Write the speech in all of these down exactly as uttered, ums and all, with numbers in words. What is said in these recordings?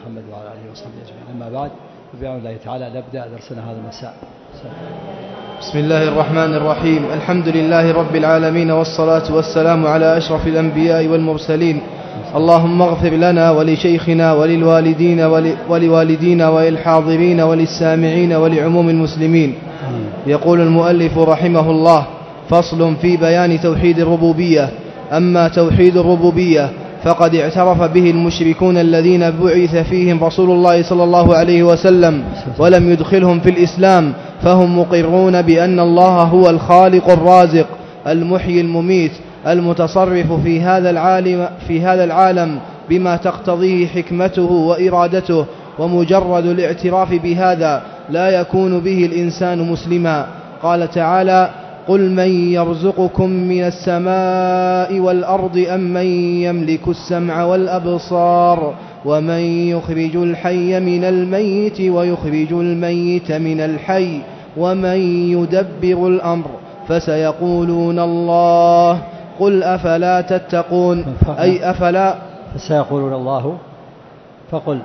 محمد وعلى آله وصحبه أجمعين. أما بعد، بإذن الله تعالى نبدأ درسنا هذا المساء. بسم الله الرحمن الرحيم. الحمد لله رب العالمين، والصلاة والسلام على أشرف الأنبياء والمرسلين. اللهم اغفر لنا ولشيخنا وللوالدين ولوالدينا وللحاضرين وللسامعين ولعموم المسلمين. يقول المؤلف رحمه الله: فصل في بيان توحيد الربوبية. أما توحيد الربوبية فقد اعترف به المشركون الذين بعث فيهم رسول الله صلى الله عليه وسلم ولم يدخلهم في الإسلام، فهم مقرون بأن الله هو الخالق الرازق المحيي المميت المتصرف في هذا العالم في هذا العالم بما تقتضيه حكمته وإرادته، ومجرد الاعتراف بهذا لا يكون به الإنسان مسلما. قال تعالى: قل من يرزقكم من السماء والأرض أم من يملك السمع والأبصار ومن يخرج الحي من الميت ويخرج الميت من الحي ومن يدبر الأمر فسيقولون الله قل أفلا تتقون. أي أفلا فسيقولون الله فقل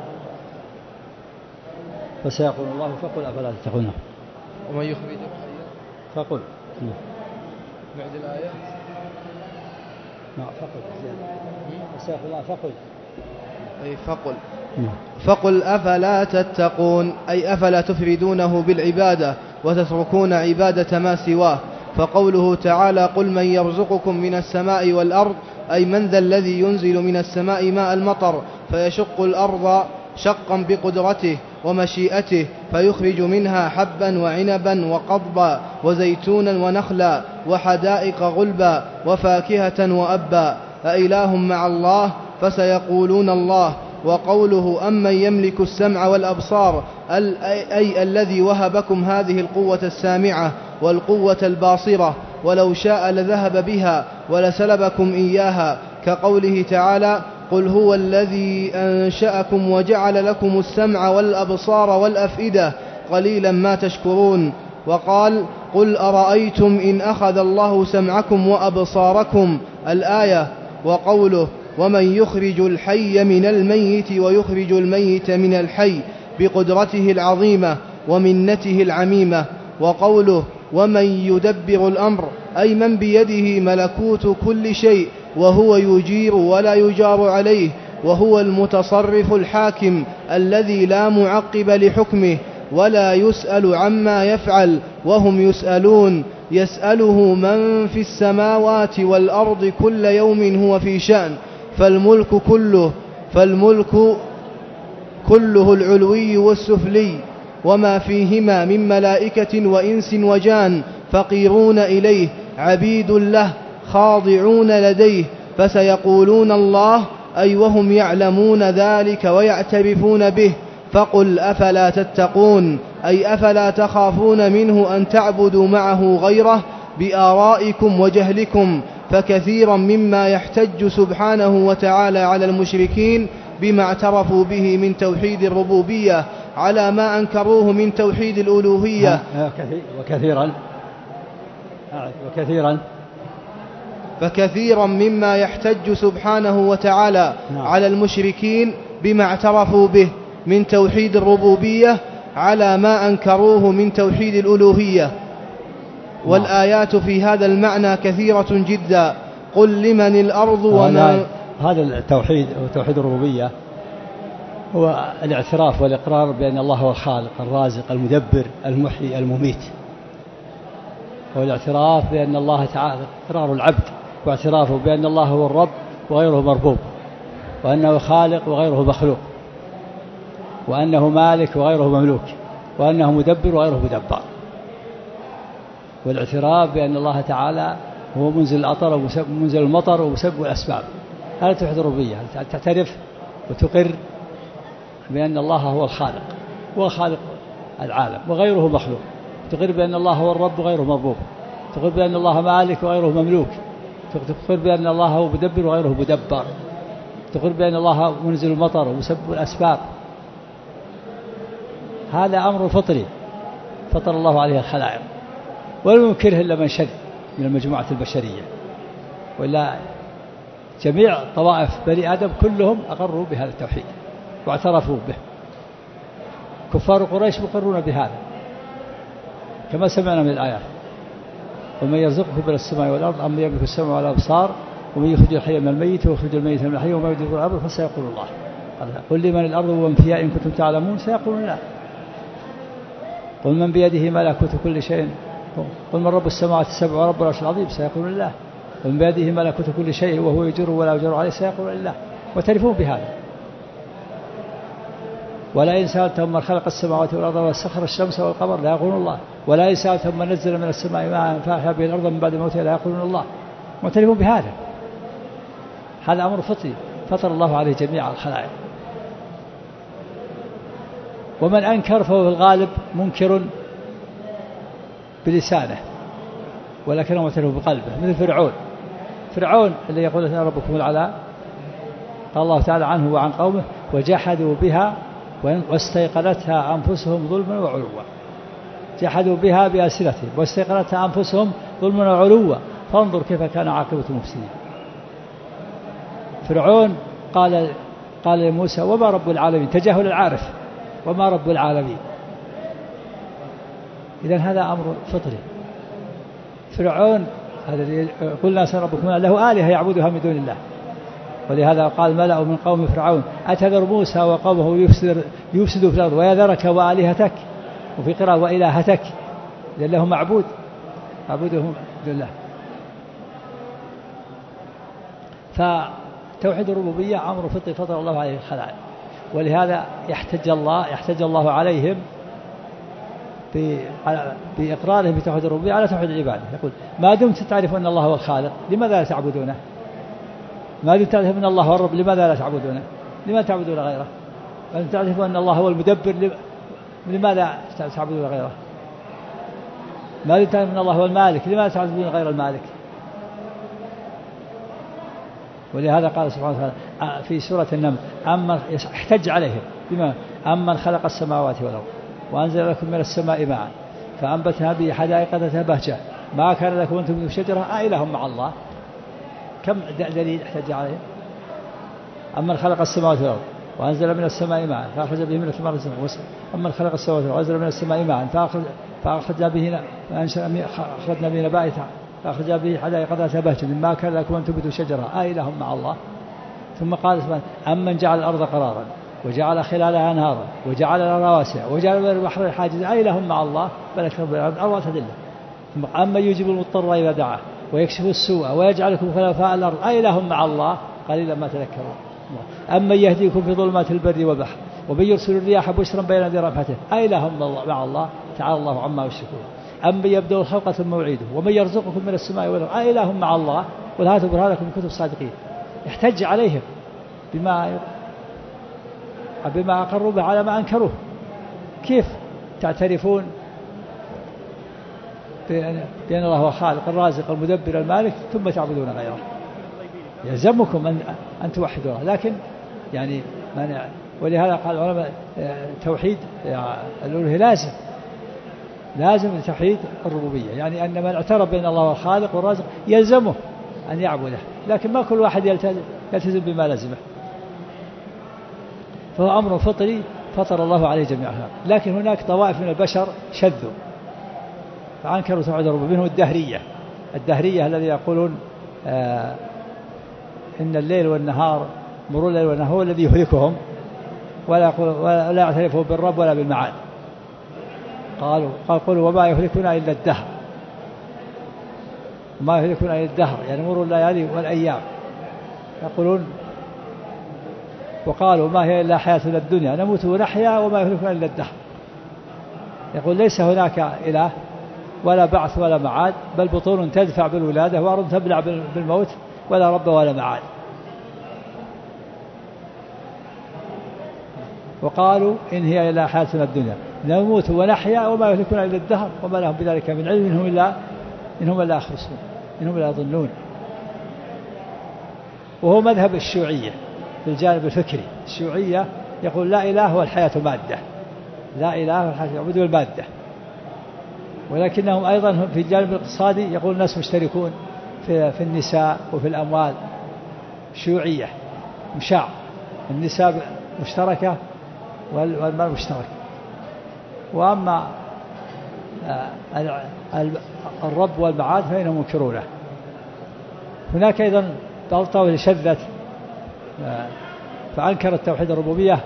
فسيقولون الله فقل أفلا تتقون. ومن يخرج الحي فقل بعد الآية ما فقل فسيقول الله فقل أي فقل فقل أفلا تتقون. أي أفلا تفردونه بالعبادة وتتركون عبادة ما سواه. فقوله تعالى: قل من يرزقكم من السماء والأرض، أي من ذا الذي ينزل من السماء ماء المطر فيشق الأرض شقا بقدرته ومشيئته فيخرج منها حبا وعنبا وقضبا وزيتونا ونخلا وحدائق غلبا وفاكهة وأبا، أإله مع الله؟ فسيقولون الله. وقوله: أمن يملك السمع والأبصار، أي الذي وهبكم هذه القوة السامعة والقوة الباصرة، ولو شاء لذهب بها ولسلبكم إياها، كقوله تعالى: قل هو الذي أنشأكم وجعل لكم السمع والأبصار والأفئدة قليلا ما تشكرون. وقال: قل أرأيتم إن أخذ الله سمعكم وأبصاركم، الآية. وقوله: ومن يخرج الحي من الميت ويخرج الميت من الحي، بقدرته العظيمة ومنته العميمة. وقوله: ومن يدبر الأمر، أي من بيده ملكوت كل شيء وهو يجير ولا يجار عليه، وهو المتصرف الحاكم الذي لا معقب لحكمه ولا يسأل عما يفعل وهم يسألون. يسأله من في السماوات والأرض كل يوم هو في شأن. فالملك كله فالملك كله العلوي والسفلي وما فيهما من ملائكة وإنس وجان فقيرون إليه عبيد له خاضعون لديه. فسيقولون الله، أي وهم يعلمون ذلك ويعترفون به. فقل أفلا تتقون، أي أفلا تخافون منه أن تعبدوا معه غيره بآرائكم وجهلكم. فكثيرا مما يحتج سبحانه وتعالى على المشركين بما اعترفوا به من توحيد الربوبية على ما أنكروه من توحيد الألوهية. وكثيرا وكثيرا فكثيرا مما يحتج سبحانه وتعالى على المشركين بما اعترفوا به من توحيد الربوبية على ما أنكروه من توحيد الألوهية. والآيات في هذا المعنى كثيرة جدا. قل لمن الأرض وما هذا التوحيد توحيد الربوبية هو الاعتراف والإقرار بأن الله هو الخالق الرازق المدبر المحيي المميت، والاعتراف بأن الله تعالى إقرار العبد واعترافه بأن الله هو الرب وغيره مربوب، وأنه خالق وغيره مخلوق، وأنه مالك وغيره مملوك، وأنه مدبر وغيره مدبر. والاعتراف بأن الله تعالى هو منزل الأطر ومنزل المطر ومسبب الأسباب. هذا توحيد الربوبية، تعترف وتقر بأن الله هو الخالق وخالق العالم وغيره مخلوق، تقر بأن الله هو الرب وغيره مربوب، تقر بأن الله مالك وغيره مملوك، تقر بأن الله هو مدبر وغيره مدبر، تقر بأن الله منزل المطر ومسبب الأسباب. هذا أمر فطري فطر الله عليه الخلائق، ولم ينكره إلا من شذ من المجموعة البشرية، وإلا جميع طوائف بني آدم كلهم أقروا بهذا التوحيد واعترفوا به. كفار قريش مقرون بهذا كما سمعنا من الآيات: ومن يرزقكم من السماء والأرض أم يملك السمع والأبصار ومن يخرج الحي من الميت ويخرج الميت من الحي وما يدبر الأمر فسيقول الله. قل لمن الأرض ومن فيها إن كنتم تعلمون سيقولون لا. قل من بيده ملكوت كل شيء قل من رب السماوات السبع ورب العرش العظيم سيقولون الله. ومن بيده ملكوت كل شيء وهو يجر ولا يجر عليه سيقولون الله. وتعرفون بهذا. ولا إن سألتهم من خلق السماوات والأرض وسخر الشمس والقمر لا يقولون الله. ولا إن سألتهم من نزل من السماء ماء فأحيا به الأرض من بعد موتها لا يقولون الله. وتعرفون بهذا. هذا أمر فطري فطر الله عليه جميع الخلائق. ومن أنكر فهو في الغالب منكر بلسانه ولكنه معترف بقلبه، مثل فرعون. فرعون اللي يقول أنا ربكم الأعلى قال الله تعالى عنه وعن قومه: وجحدوا بها واستيقنتها أنفسهم ظلما وعلوا. جحدوا بها بألسنتهم واستيقنتها أنفسهم ظلما وعلوا فانظر كيف كان عاقبة المفسدين. فرعون قال قال لموسى: وما رب العالمين؟ تجاهل العارف، وما رب العالمين؟ إذن هذا أمر فطري. فرعون هذا الذي قلنا سنربكم له آلهة يعبدها من دون الله. ولهذا قال ملأ من قوم فرعون: أتذر موسى وقومه يفسد يفسدوا في الأرض ويذرك وآلهتك، وفي قراءة وإلهتك، لأن له معبود معبودهم دون الله. فتوحيد الربوبية أمر فطري فطر الله عليه الخلائق. ولهذا يحتج الله يحتج الله عليهم بإقرارهم بتوحيد الربوبية على توحيد العبادة. يقول: ما دمت تعرف أن الله هو الخالق لماذا لا تعبدونه؟ ما دمت تعرف أن الله هو الرب لماذا لا تعبدونه؟ لماذا تعبدون غيره؟ ما دمت تعرف أن الله هو المدبر لماذا تعبدون غيره؟ ما دمت تعرف أن الله هو المالك لماذا تعبدون غير المالك؟ ولهذا قال سبحانه وتعالى في سورة النمل: أما احتج عليهم بما أمن خلق السماوات والأرض وأنزل لكم من السماء ماء فأنبتنا به حدائق ذات بهجة ما كان لكم أن تنبتوا شجرة أإله مع الله. كم دليل احتج عليهم؟ أمن خلق السماوات والأرض وأنزل من السماء ماء فأخرج به من الثمار رزقا. أمن خلق السماوات والأرض وأنزل من السماء ماء فأخرجنا به أخرجنا به نبات فأخرج به حدائق ذات بهجة ما كان لكم أن تنبتوا شجرة أإله مع الله. ثم قال سبحانه: أمن جعل الأرض قرارا وجعل خلالها أنهارا وجعل لها رواسي وجعل من البحر حاجز أإله مع الله بل أكثر بالأرض أربعة أدلة. ثم أمن يجيب المضطر إذا دعاه ويكشف السوء ويجعلكم خلفاء الأرض أإله مع الله قليلا ما تذكرون. أمن يهديكم في ظلمات البر والبحر ومن يرسل الرياح بشرا بين يدي رحمته أإله مع الله تعالى الله عما يشركون. أمن يبدأ الخلق ثم يعيده ومن يرزقكم من السماء والأرض أإله مع الله قل هاتوا برهانكم إن كنتم صادقين. احتج عليهم بما بما أقروا به على ما أنكروه. كيف تعترفون بأن الله هو خالق الرازق المدبر المالك ثم تعبدون غيره؟ يلزمكم أن أن توحدوا الله. لكن يعني ولهذا قال العلماء توحيد الألوهية لازم لازم توحيد الربوبية، يعني أن من اعترف بأن الله هو الخالق والرازق يلزمه أن يعبده، لكن ما كل واحد يلتزم بما لزمه. فهو أمر فطري فطر الله عليه جميعها. لكن هناك طوائف من البشر شذوا فأنكروا توحيد الربوبية، منهم الدهرية الدهرية الذي يقولون آه إن الليل والنهار مرور الليل والنهار هو الذي يهلكهم ولا ولا يعترفوا بالرب ولا بالمعاد. قالوا قال قولوا وما يهلكنا إلا الدهر، ما يهلكنا إلا الدهر يعني مرور الليالي والأيام. يقولون وقالوا ما هي إلا حياتنا الدنيا نموت ونحيا وما يهلكنا إلا الدهر. يقول ليس هناك إله ولا بعث ولا معاد، بل بطون تدفع بالولادة وأرض تبلع بالموت ولا رب ولا معاد. وقالوا إن هي إلا حياتنا الدنيا نموت ونحيا وما يهلكنا إلا الدهر وما لهم بذلك من علم إنهم إلا إنهم إلا يخرصون إنهم إلا يظنون. وهو مذهب الشيوعية في الجانب الفكري. الشيوعية يقول لا إله والحياة مادة، لا إله والحياة يعبدون المادة. ولكنهم أيضا في الجانب الاقتصادي يقول الناس مشتركون في, في النساء وفي الأموال. شيوعية مشاع النساء مشتركة والمال مشترك. وأما الرب والمعاد فإنهم منكرونه. هناك أيضا طائفة شذت فأنكرت توحيد الربوبية،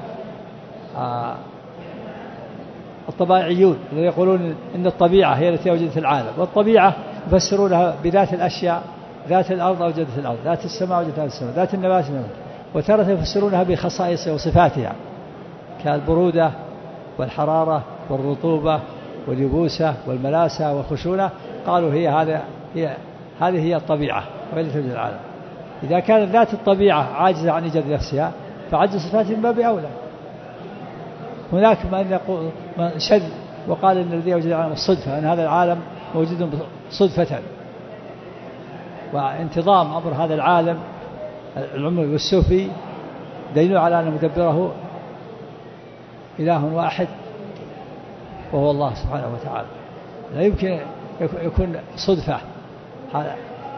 الطبائعيون الذين يقولون إن الطبيعة هي التي أوجدت العالم، والطبيعة يفسرونها بذات الأشياء، ذات الأرض أوجدت الأرض، ذات السماء أوجدت السماء، ذات النبات النبات، وتارة يفسرونها بخصائصها وصفاتها كالبرودة والحرارة والرطوبة واليبوسة والملاسة والخشونة، قالوا هي هذا هي هذه هي الطبيعة وهي التي توجد العالم. إذا كانت ذات الطبيعة عاجزة عن إيجاد نفسها فعجز صفاتها من باب أولى. هناك من يقول من شذ وقال إن الذي يوجد العالم الصدفة، أن هذا العالم موجود صدفة، وانتظام أمر هذا العالم العلمي والسوفي دليل على أن مدبره إله واحد وهو الله سبحانه وتعالى. لا يمكن يكون صدفة هذا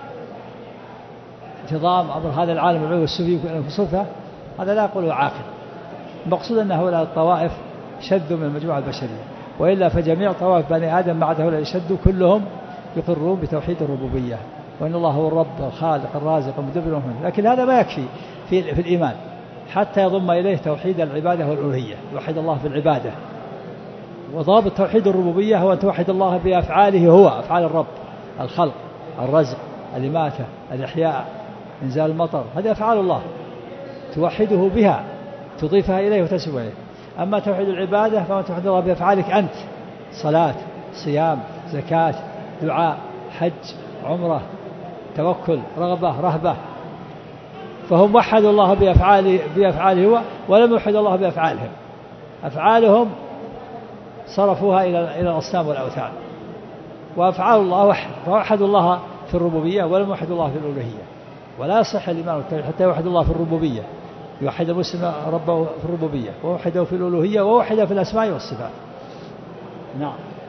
انتظام أمر هذا العالم العلمي والسوفي يكون صدفة، هذا لا يقوله عاقل. المقصود أن هؤلاء الطوائف شذوا من المجموعة البشرية، وإلا فجميع طوائف بني آدم بعد هؤلاء شذوا كلهم يقرون بتوحيد الربوبية، وأن الله هو الرب الخالق الرازق المدبر المهيمن. لكن هذا ما يكفي في, في الإيمان حتى يضم إليه توحيد العبادة والألوهية، يوحد الله في العبادة. وضابط توحيد الربوبية هو أن توحد الله بأفعاله، هو أفعال الرب، الخلق، الرزق، الإماتة، الإحياء، إنزال المطر، هذه أفعال الله توحده بها، تضيفها إليه وتنسب إليه. أما توحيد العبادة فهو توحد الله بأفعالك أنت، صلاة، صيام، زكاة، دعاء، حج، عمرة، توكل، رغبة، رهبة. فهم وحدوا الله بأفعاله, بأفعاله هو، ولم يوحد الله بأفعالهم. أفعالهم صرفوها إلى إلى الأصنام والأوثان، وأفعال الله وحد، فوحدوا الله في الربوبية ولم يوحد الله في الألوهية. ولا يصح الإيمان والتوحيد حتى يوحد الله في الربوبية، يوحد المسلم ربه في الربوبية، ووحده في الألوهية، ووحده في الأسماء والصفات. نعم.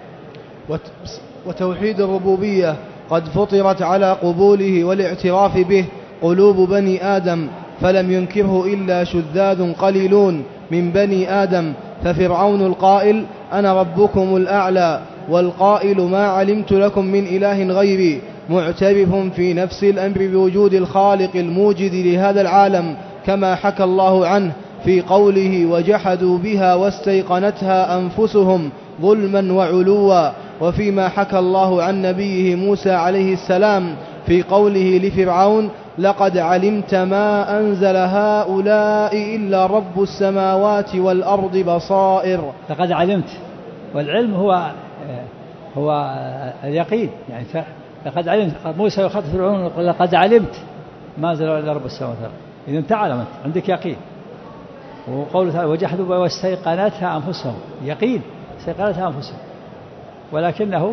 وتوحيد الربوبية قد فطرت على قبوله والاعتراف به قلوب بني آدم، فلم ينكره إلا شذاذ قليلون من بني آدم. ففرعون القائل أنا ربكم الأعلى، والقائل ما علمت لكم من إله غيري، معترف في نفس الأمر بوجود الخالق الموجد لهذا العالم، كما حكى الله عنه في قوله وجحدوا بها واستيقنتها أنفسهم ظلما وعلوا، وفيما حكى الله عن نبيه موسى عليه السلام في قوله لفرعون لقد علمت ما أنزل هؤلاء إلا رب السماوات والأرض بصائر. لقد علمت، والعلم هو هو اليقين، يعني لقد علمت. موسى يخاطب فرعون يقول لقد علمت ما أنزل إلا رب السماوات والأرض، إذا أنت علمت عندك يقين. وقوله تعالى وجحدوا بها واستيقنتها أنفسهم، يقين استيقنتها أنفسهم، ولكنه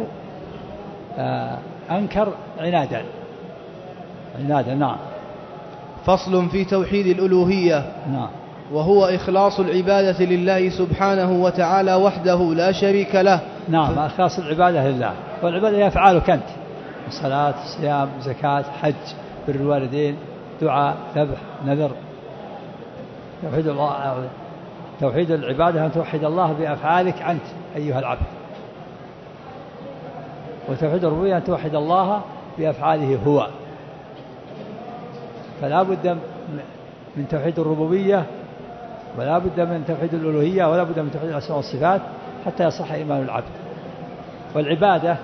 أنكر عنادا عنادا. نعم. فصل في توحيد الألوهية. نعم. وهو إخلاص العبادة لله سبحانه وتعالى وحده لا شريك له. نعم. إخلاص العبادة لله، والعبادة هي أفعالك أنت، صلاة، صيام، زكاة، حج، بر الوالدين، دعاء، ذبح، نذر. توحيد الله، توحيد العبادة أن توحد الله بأفعالك أنت أيها العبد. وتوحيد الربوبية أن توحد الله بأفعاله هو. فلا بد من توحيد الربوبية، ولا بد من توحيد الألوهية، ولا بد من توحيد الأسماء والصفات حتى يصح إيمان العبد. والعبادة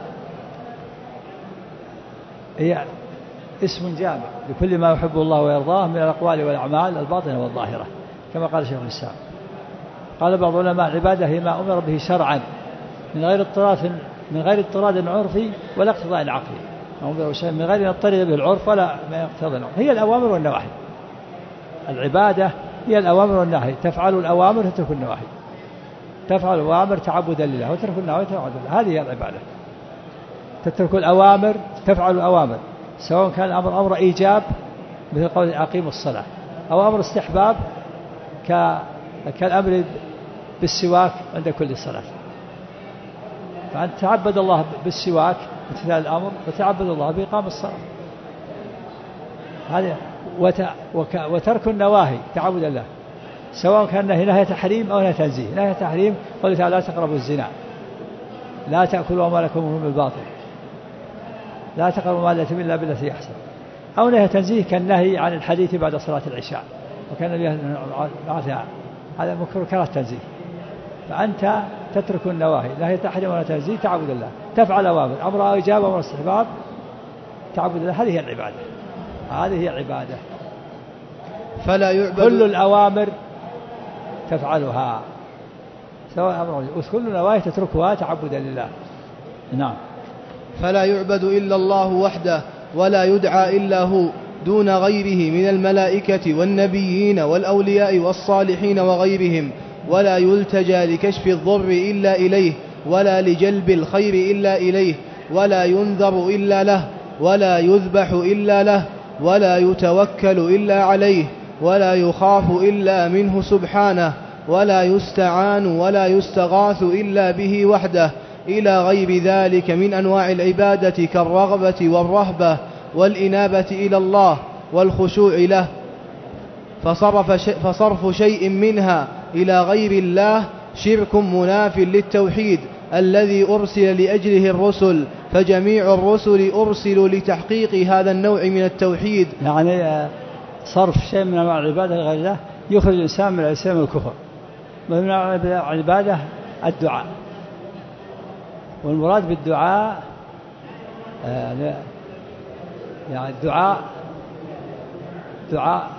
هي اسم جامع لكل ما يحب الله ويرضاه من الأقوال والأعمال الباطنة والظاهرة، كما قال شيخ الإسلام. قال بعض العلماء العبادة هي ما أمر به شرعا من غير اضطراد من غير اضطراد عرفي ولا اقتضاء عقلي، من غير أن يضطرد به العرف ولا ما يقتضي العقل. هي الأوامر والنواهي. العبادة هي الأوامر والنواهي، تفعل الأوامر وتترك النواهي، تفعل الأوامر تعبدا لله وتترك النواهي تعبدا لله، هذه هي العبادة. تترك الأوامر، تفعل الأوامر، سواء كان الأمر أمر إيجاب مثل قول أقيموا الصلاة، أو أمر استحباب كالأمر بالسواك عند كل صلاة. فأنت تعبد الله بالسواك امتثال الأمر، وتعبد الله بإقام الصلاة. هذا وترك النواهي تعبد الله. سواء كان نهي نهي تحريم أو نهي تنزيه. نهي تحريم قال تعالى لا تقربوا الزنا، لا تأكلوا أموالكم بالباطل، لا تقربوا مال اليتيم إلا بالتي أحسن. أو نهي تنزيه كالنهي عن الحديث بعد صلاة العشاء، وكان النبي هذا مكروه تنزيه. فأنت تترك النواهي، نهي تحريم ولا تنزيه تعبد الله، تفعل أوامر أمر إجابة وأمر استحباب تعبد الله. هذه هي العبادة، هذه هي العبادة. فلا يعبد كل الأوامر تفعلها سواء أمر وكل نواهي تتركها تعبدا لله. نعم. فلا يعبد إلا الله وحده، ولا يدعى إلا هو دون غيره من الملائكة والنبيين والأولياء والصالحين وغيرهم، ولا يلتجى لكشف الضر إلا إليه، ولا لجلب الخير إلا إليه، ولا ينذر إلا له، ولا يذبح إلا له، ولا يتوكل إلا عليه، ولا يخاف إلا منه سبحانه، ولا يستعان ولا يستغاث إلا به وحده، إلى غير ذلك من أنواع العبادة كالرغبة والرهبة والإنابة إلى الله والخشوع له. فصرف, شيء فصرف شيء منها إلى غير الله شرك مناف للتوحيد الذي أرسل لأجله الرسل، فجميع الرسل أرسلوا لتحقيق هذا النوع من التوحيد. يعني صرف شيء من أنواع العبادة لغير الله يخرج الإنسان من الإسلام والكفر. من العبادة الدعاء، والمراد بالدعاء يعني الدعاء دعاء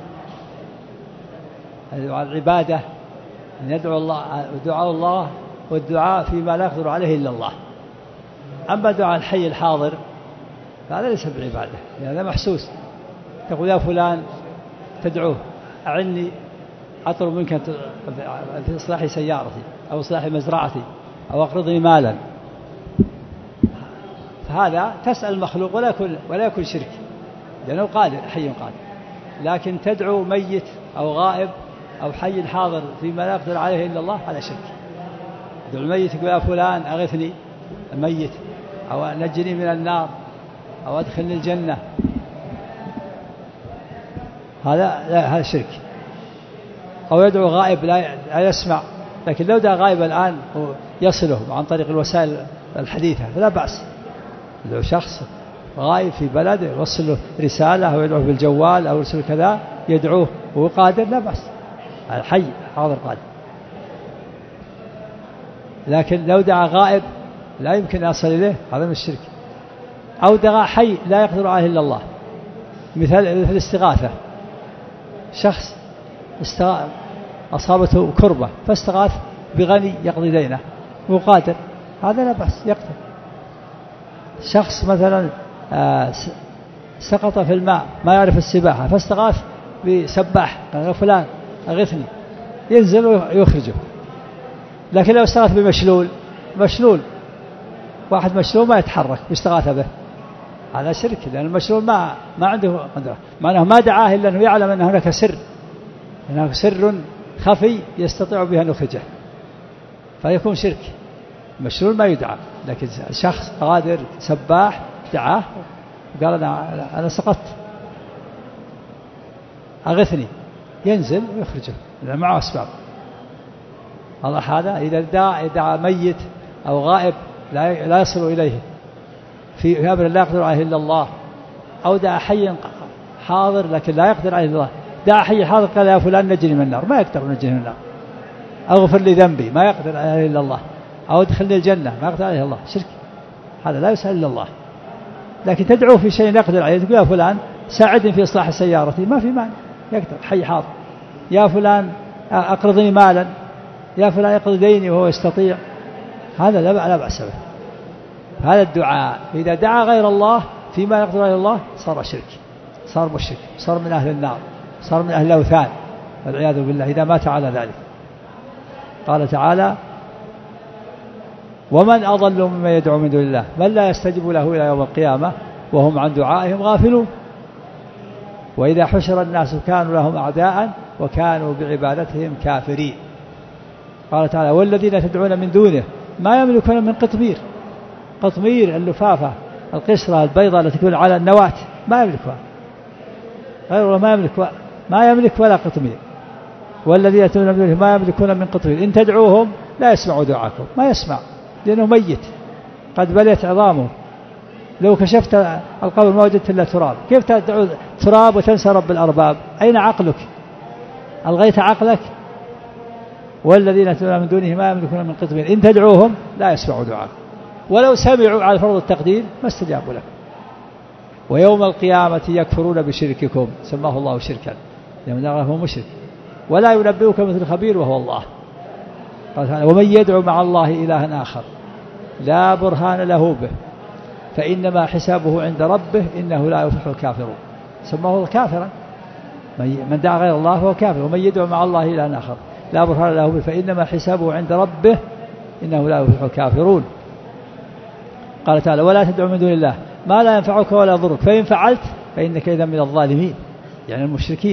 العبادة أن يدعو الله، دعاء الله والدعاء فيما لا يقدر عليه إلا الله. أما دعاء الحي الحاضر فهذا ليس بعبادة، يعني هذا محسوس. تقول يا فلان تدعوه أعني أطلب منك في إصلاح سيارتي أو إصلاح مزرعتي أو أقرضني مالا، فهذا تسأل المخلوق ولا يكون ولا يكون شرك لأنه قادر حي قادر. لكن تدعو ميت أو غائب أو حي حاضر فيما لا يقدر عليه إلا الله هذا شرك. تدعو الميت يقول يا فلان أغثني الميت أو نجني من النار أو أدخلني الجنة، هذا هذا شرك. أو يدعو غائب لا يسمع، لكن لو دعا غائب الآن يصله عن طريق الوسائل الحديثة فلا بأس. يدعو شخص غائب في بلده يوصل له رسالة أو يدعوه بالجوال أو يرسل كذا يدعوه وهو قادر لا بأس، الحي حاضر قادر. لكن لو دعا غائب لا يمكن أن يصل إليه هذا من الشرك. أو دعا حي لا يقدر عليه إلا الله، مثل الاستغاثة، شخص أصابته كربة فاستغاث بغني يقضي دينه وهو قادر هذا لا بأس يقتل. شخص مثلا سقط في الماء ما يعرف السباحة فاستغاث بسباح قال فلان أغثني ينزل ويخرجه. لكن لو استغاث بمشلول، مشلول واحد مشلول ما يتحرك واستغاث به هذا شرك، لأن المشلول ما ما عنده قدرة، معناه ما دعاه إلا أنه يعلم أن هناك سر، هناك سر خفي يستطيع به أن يخرجه فيكون شرك. مشلول ما يدعى، لكن شخص قادر سباح دعاه قال أنا أنا سقطت أغثني ينزل ويخرجه لأن معه أسباب. الله هذا إذا دعا دعا ميت أو غائب لا لا يصل إليه في أمر لا يقدر عليه إلا الله، أو دعا حي حاضر لكن لا يقدر عليه الله، دعا حي حاضر قال يا فلان نجني من النار ما يقدر نجني من النار، أغفر لي ذنبي ما يقدر عليه إلا الله، أو ادخلني الجنة ما يقدر عليه الله، شرك هذا لا يسأل إلا الله. لكن تدعو في شيء يقدر عليه تقول يا فلان ساعدني في إصلاح سيارتي ما في مانع يقدر حي حاضر، يا فلان أقرضني مالا، يا فلان يقضي ديني وهو يستطيع، هذا لا بأس به. هذا الدعاء إذا دعا غير الله فيما يقدر عليه الله صار شرك، صار مشرك، صار من أهل النار، صار من أهل الأوثان والعياذ بالله إذا مات على ذلك. قال تعالى ومن أضل ممن يدعو من دون الله من لا يستجيب له إلى يوم القيامة وهم عن دعائهم غافلون وإذا حشر الناس كانوا لهم أعداء وكانوا بعبادتهم كافرين. قال تعالى والذين تدعون من دونه ما يملكون من قطمير، قطمير اللفافة القشرة البيضاء التي تكون على النواة ما يملكها غيره، ما يملك ما يملك ولا قطمير. والذين يدعون من دونه ما يملكون من قطمير إن تدعوهم لا يسمعوا دعاءكم، ما يسمع لأنه ميت قد بليت عظامه. لو كشفت القبر ما وجدت إلا تراب، كيف تدعو تراب وتنسى رب الأرباب؟ أين عقلك؟ ألغيت عقلك؟ والذين يدعون من دونه ما يملكون من قطمير إن تدعوهم لا يسمعوا دعاءكم ولو سمعوا على فرض التقدير ما استجابوا لكم. ويوم القيامة يكفرون بشرككم، سماه الله شركا لمن هو مشرك، ولا ينبئك مثل خبير وهو الله. قال تعالى ومن يدعو مع الله إلها آخر لا برهان له به فإنما حسابه عند ربه إنه لا يفلح الكافرون، سماه كافرا. من دعا غير الله فهو كافر. ومن يدعو مع الله إلها آخر لا برهان له به فإنما حسابه عند ربه إنه لا يفلح الكافرون. قال تعالى ولا تدعو من دون الله ما لا ينفعك ولا يضرك فإن فعلت فإنك إذا من الظالمين، يعني المشركين.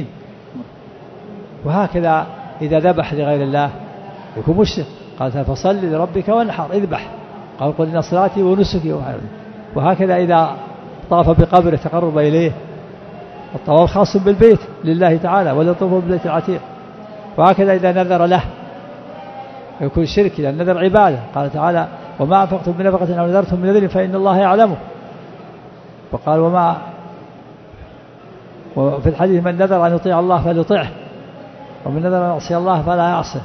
وهكذا إذا ذبح لغير الله يكون مشرك. قال تعالى فصل لربك وانحر، اذبح. قال قل إن صلاتي ونسكي وحياتي. وهكذا إذا طاف بقبر تقرب إليه، الطواف خاص بالبيت لله تعالى ولا يطوف بالبيت العتيق. وهكذا إذا نذر له يكون شرك، لأن النذر عبادة. قال تعالى وما أنفقتم من نفقة أو نذرتم من نذر فإن الله يعلمه. وقال وما وفي الحديث من نذر أن يطيع الله فليطيعه ومن نذر أن يعصي الله فلا يعصه.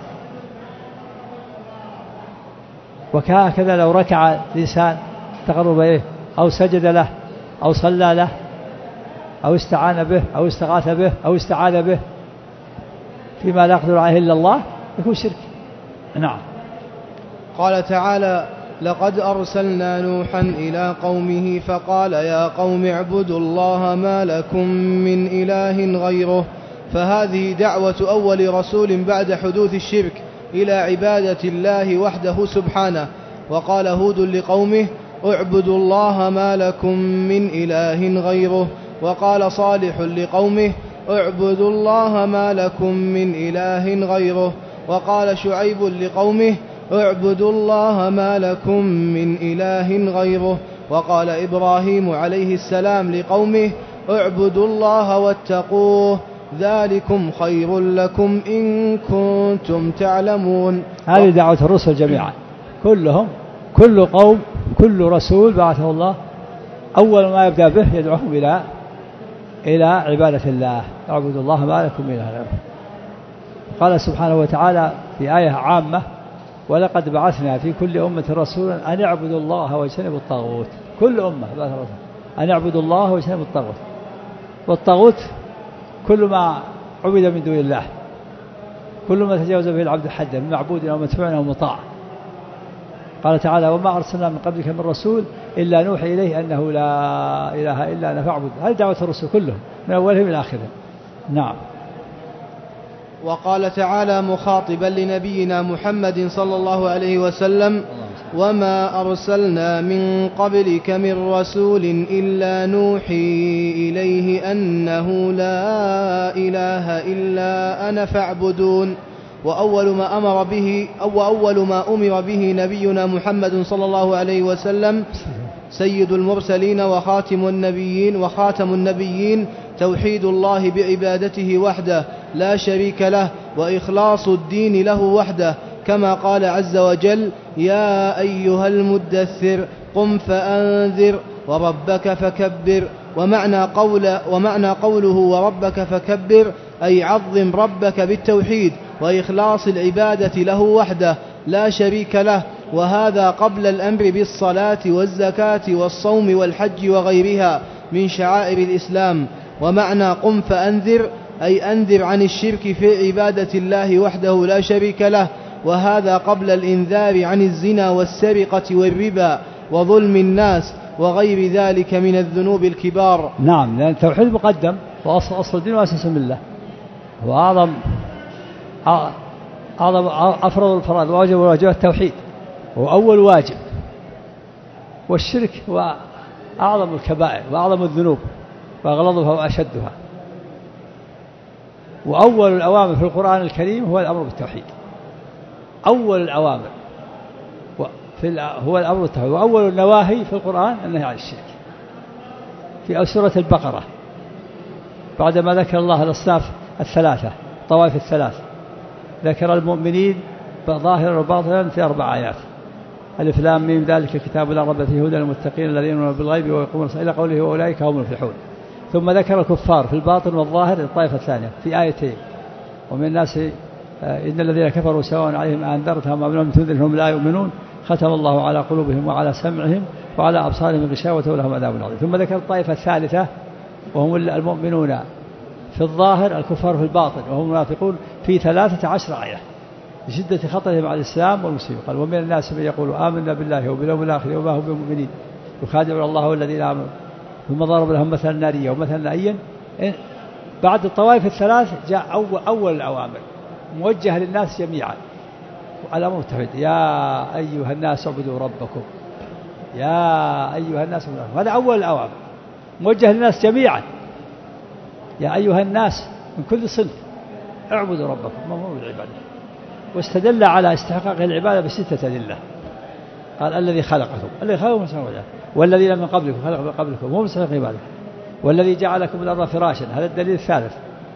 وكذا لو ركع الإنسان تقرب إليه أو سجد له أو صلى له أو استعان به أو استغاث به أو استعاذ به فيما لا يقدر عليه إلا الله يكون شرك. نعم. قال تعالى لقد أرسلنا نوحا إلى قومه فقال يا قوم اعبدوا الله ما لكم من إله غيره. فهذه دعوة أول رسول بعد حدوث الشرك إلى عبادة الله وحده سبحانه. وقال هود لقومه اعبدوا الله ما لكم من إله غيره. وقال صالح لقومه اعبدوا الله ما لكم من إله غيره. وقال شعيب لقومه اعبدوا الله ما لكم من إله غيره. وقال إبراهيم عليه السلام لقومه اعبدوا الله واتقوه ذلكم خير لكم إن كنتم تعلمون. هذه دعوة الرسل جميعا كلهم، كل قوم كل رسول بعثه الله أول ما يبدأ به يدعوهم إلى إلى عبادة الله، اعبدوا الله ما لكم من إله غيره. قال سبحانه وتعالى في آية عامة ولقد بعثنا في كل أمة رسولا أن اعبدوا الله واجتنبوا الطاغوت. كل أمة بعث رسول أن اعبدوا الله واجتنبوا الطاغوت. والطاغوت كل ما عبد من دون الله، كل ما تجاوز به العبد حده من معبود أو مدفوع أو مطاع. قال تعالى وما أرسلنا من قبلك من رسول إلا نوحي إليه أنه لا إله إلا أنا فاعبد. هذه دعوة الرسل كلهم من أولهم إلى آخرهم. نعم. وقال تعالى مخاطبا لنبينا محمد صلى الله عليه وسلم وما أرسلنا من قبلك من رسول إلا نوحي إليه أنه لا إله إلا أنا فاعبدون. وأول ما أمر به أو أول ما أمر به نبينا محمد صلى الله عليه وسلم سيد المرسلين وخاتم النبيين وخاتم النبيين توحيد الله بعبادته وحده لا شريك له وإخلاص الدين له وحده، كما قال عز وجل يا أيها المدثر قم فأنذر وربك فكبر. ومعنى, قول ومعنى قوله وربك فكبر أي عظم ربك بالتوحيد وإخلاص العبادة له وحده لا شريك له، وهذا قبل الأمر بالصلاة والزكاة والصوم والحج وغيرها من شعائر الإسلام. ومعنى قم فأنذر أي أنذر عن الشرك في عبادة الله وحده لا شريك له، وهذا قبل الإنذار عن الزنا والسرقة والربا وظلم الناس وغير ذلك من الذنوب الكبار. نعم، لأن التوحيد مقدم وأصل أصل الدين وأساس الملة، وأعظم أعظم أفرض الفرائض واجب وواجب التوحيد هو أول واجب، والشرك هو أعظم الكبائر وأعظم الذنوب وأغلظها وأشدها. وأول الأوامر في القرآن الكريم هو الأمر بالتوحيد، أول الأوامر في هو الأمر بالتوحيد، وأول النواهي في القرآن النهي عن الشرك. في سورة البقرة بعدما ذكر الله الأصناف الثلاثة طوائف الثلاث ذكر المؤمنين ظاهرا وباطنا في أربع آيات. ألف لام ميم ذلك الكتاب لا ريب فيه هدى للمتقين الذين يؤمنون بالغيب ويقومون الصلاة إلى قوله وأولئك هم المفلحون. ثم ذكر الكفار في الباطن والظاهر الطائفة الثانية في آيتين: ومن الناس إن الذين كفروا سواء عليهم أنذرتهم أم لم تنذرهم لا يؤمنون ختم الله على قلوبهم وعلى سمعهم وعلى أبصارهم غشاوة ولهم عذاب عظيم. ثم ذكر الطائفة الثالثة وهم المؤمنون في الظاهر الكفار في الباطن وهم المنافقون في ثلاثة عشر آية لشدة خطرهم على الإسلام والمسلمين. قال: ومن الناس من يقول آمنا بالله وباليوم الآخر وما هم بمؤمنين يخادعون الله والذين آمنوا ثم ضرب لهم مثلا ناريا ومثلا نائيا. بعد الطوائف الثلاث جاء أول, أول الأوامر موجهة للناس جميعا على أمر التوحيد: يا أيها الناس اعبدوا ربكم، يا أيها الناس اعبدوا ربكم. هذا أول الأوامر موجه للناس جميعا: يا أيها الناس من كل صنف اعبدوا ربكم مأمور بالعبادة. واستدل على استحقاق العبادة بستة أدلة. قال: الذي خلقكم، الذي خلقكم والذين من قبلكم خلق من قبلكم وهم مستحق العبادة، والذي جعلكم الأرض فراشا، هذا الدليل الثالث،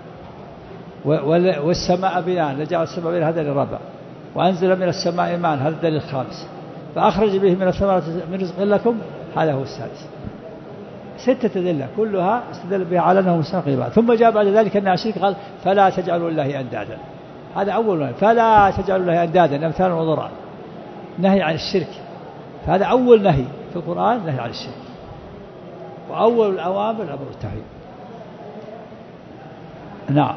والسماء بناء، لجعل السماء بناء، هذا الرابع، وأنزل من السماء ماء، هذا الدليل الخامس، فأخرج به من الثمرات من رزق لكم، هذا هو السادس. ستة أدلة كلها استدل بها على أنه مستحق العبادة. ثم جاء بعد ذلك أن الشرك قال: فلا تجعلوا لله أندادا. هذا أول نهي، فلا تجعلوا لله أندادا أمثالا وضرعا، نهي عن الشرك. فهذا أول نهي في القرآن، نهي عن الشرك. وأول الأوامر أمر التوحيد. نعم.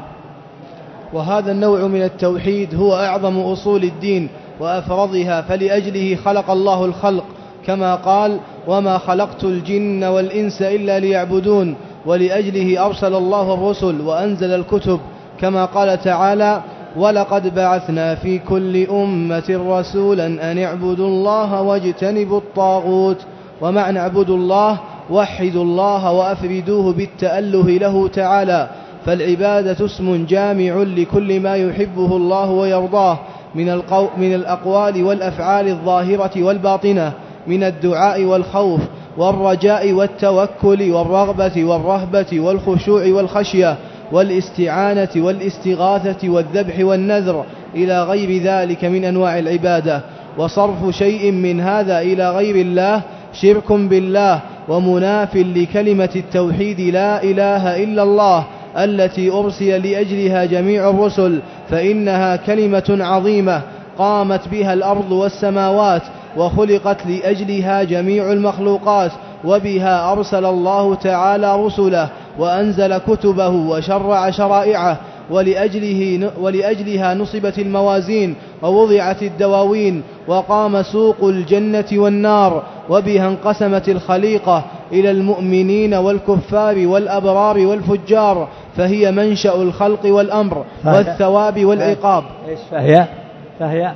وهذا النوع من التوحيد هو أعظم أصول الدين وأفرضها، فلأجله خلق الله الخلق كما قال: وما خلقت الجن والإنس إلا ليعبدون. ولأجله أرسل الله الرسل وأنزل الكتب كما قال تعالى: ولقد بعثنا في كل أمة رسولا أن اعبدوا الله واجتنبوا الطاغوت. ومعنى اعبدوا الله وحدوا الله وأفردوه بالتأله له تعالى، فالعبادة اسم جامع لكل ما يحبه الله ويرضاه من, القو... من الأقوال والأفعال الظاهرة والباطنة، من الدعاء والخوف والرجاء والتوكل والرغبة والرهبة والخشوع والخشية والاستعانة والاستغاثة والذبح والنذر إلى غير ذلك من أنواع العبادة. وصرف شيء من هذا إلى غير الله شرك بالله ومناف لكلمة التوحيد لا إله إلا الله التي أرسل لأجلها جميع الرسل، فإنها كلمة عظيمة قامت بها الأرض والسماوات وخلقت لأجلها جميع المخلوقات، وبها أرسل الله تعالى رسله وأنزل كتبه وشرع شرائعه، ولأجله ولأجلها نصبت الموازين ووضعت الدواوين وقام سوق الجنة والنار، وبها انقسمت الخليقة إلى المؤمنين والكفار والأبرار والفجار، فهي منشأ الخلق والأمر والثواب والعقاب. فهي فهي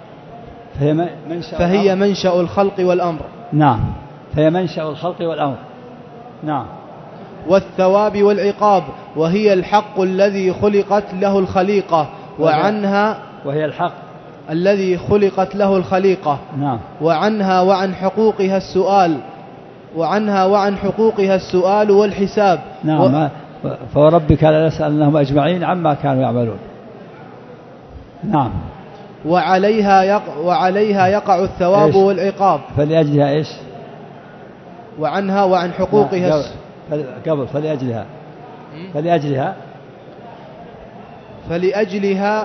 فهي منشأ, فهي منشأ الخلق والأمر. نعم. فهي منشأ الخلق والأمر. نعم. والثواب والعقاب، وهي الحق الذي خلقت له الخليقة وعنها وهي الحق الذي خلقت له الخليقة. نعم. وعنها وعن حقوقها السؤال وعنها وعن حقوقها السؤال والحساب. نعم. و... فوربك لنسألنهم أجمعين عما كانوا يعملون. نعم. وعليها يقع, وعليها يقع الثواب إيش؟ والعقاب. فلأجلها إيش؟ وعنها وعن حقوقها نعم. قبل فلأجلها فلأجلها فلأجلها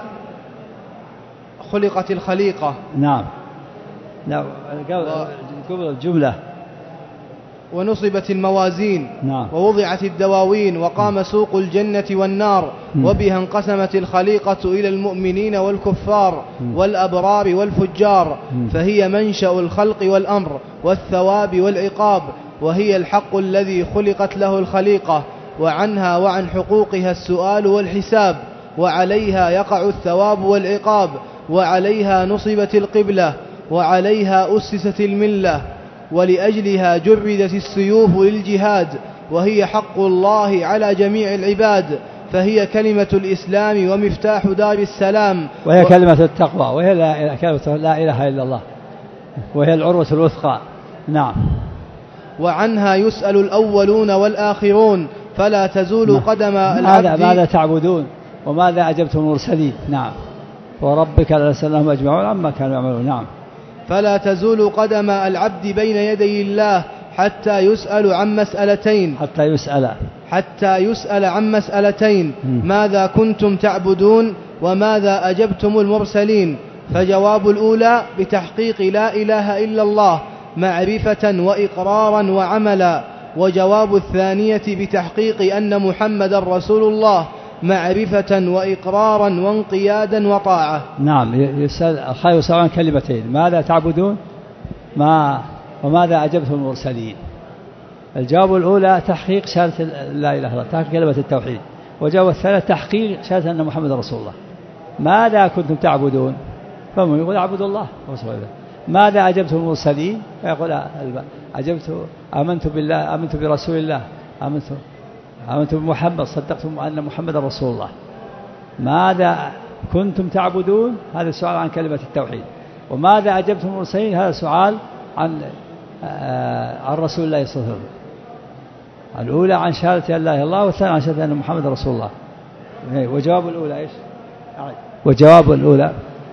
خلقت الخليقة. نعم. نعم. قبل الجملة. ونصبت الموازين. نعم. ووضعت الدواوين وقام سوق الجنة والنار، وبها انقسمت الخليقة إلى المؤمنين والكفار والأبرار والفجار، فهي منشأ الخلق والأمر والثواب والعقاب، وهي الحق الذي خلقت له الخليقة. وعنها وعن حقوقها السؤال والحساب، وعليها يقع الثواب والعقاب، وعليها نصبت القبلة، وعليها أسست الملة، ولأجلها جردت السيوف للجهاد، وهي حق الله على جميع العباد، فهي كلمة الإسلام ومفتاح دار السلام، وهي و... كلمة التقوى، وهي لا... كلمة لا إله إلا الله، وهي العروة الوثقى. نعم. وعنها يسأل الأولون والآخرون، فلا تزول نعم. قدم العبد. ماذا, ماذا تعبدون وماذا أجبتم المرسلين. نعم. وربك لنسألنهم أجمعون عما كانوا يعملون. نعم. فلا تزول قدم العبد بين يدي الله حتى يسأل عن مسألتين حتى يسأل حتى يسأل عن مسألتين ماذا كنتم تعبدون وماذا أجبتم المرسلين. فجواب الأولى بتحقيق لا إله إلا الله معرفة وإقرارا وعملا، وجواب الثانية بتحقيق أن محمد رسول الله معرفة وإقرارا وانقيادا وطاعة. نعم. يسأل الخير سواء كلمتين ماذا تعبدون ما وماذا أجبتم المرسلين. الجواب الأولى تحقيق شهادة لا إله إلا الله، تحقيق كلمة التوحيد. وجواب الثالث تحقيق شهادة أن محمد رسول الله. ماذا كنتم تعبدون فهم يقول أعبد الله ورسوله. ماذا أجبتم المرسلين فيقول أجبت آمنت بالله آمنت برسول الله آمنت آمنت بمحمد صدقتم أن محمد رسول الله. ماذا كنتم تعبدون هذا السؤال عن كلمة التوحيد. وماذا أجبتم المرسلين هذا سؤال عن عن رسول الله صلى الله عليه وسلم. الأولى عن شهادة لا إله إلا الله والثانية عن شهادة أن محمد رسول الله. وجواب الأولى إيش؟ وجواب الأولى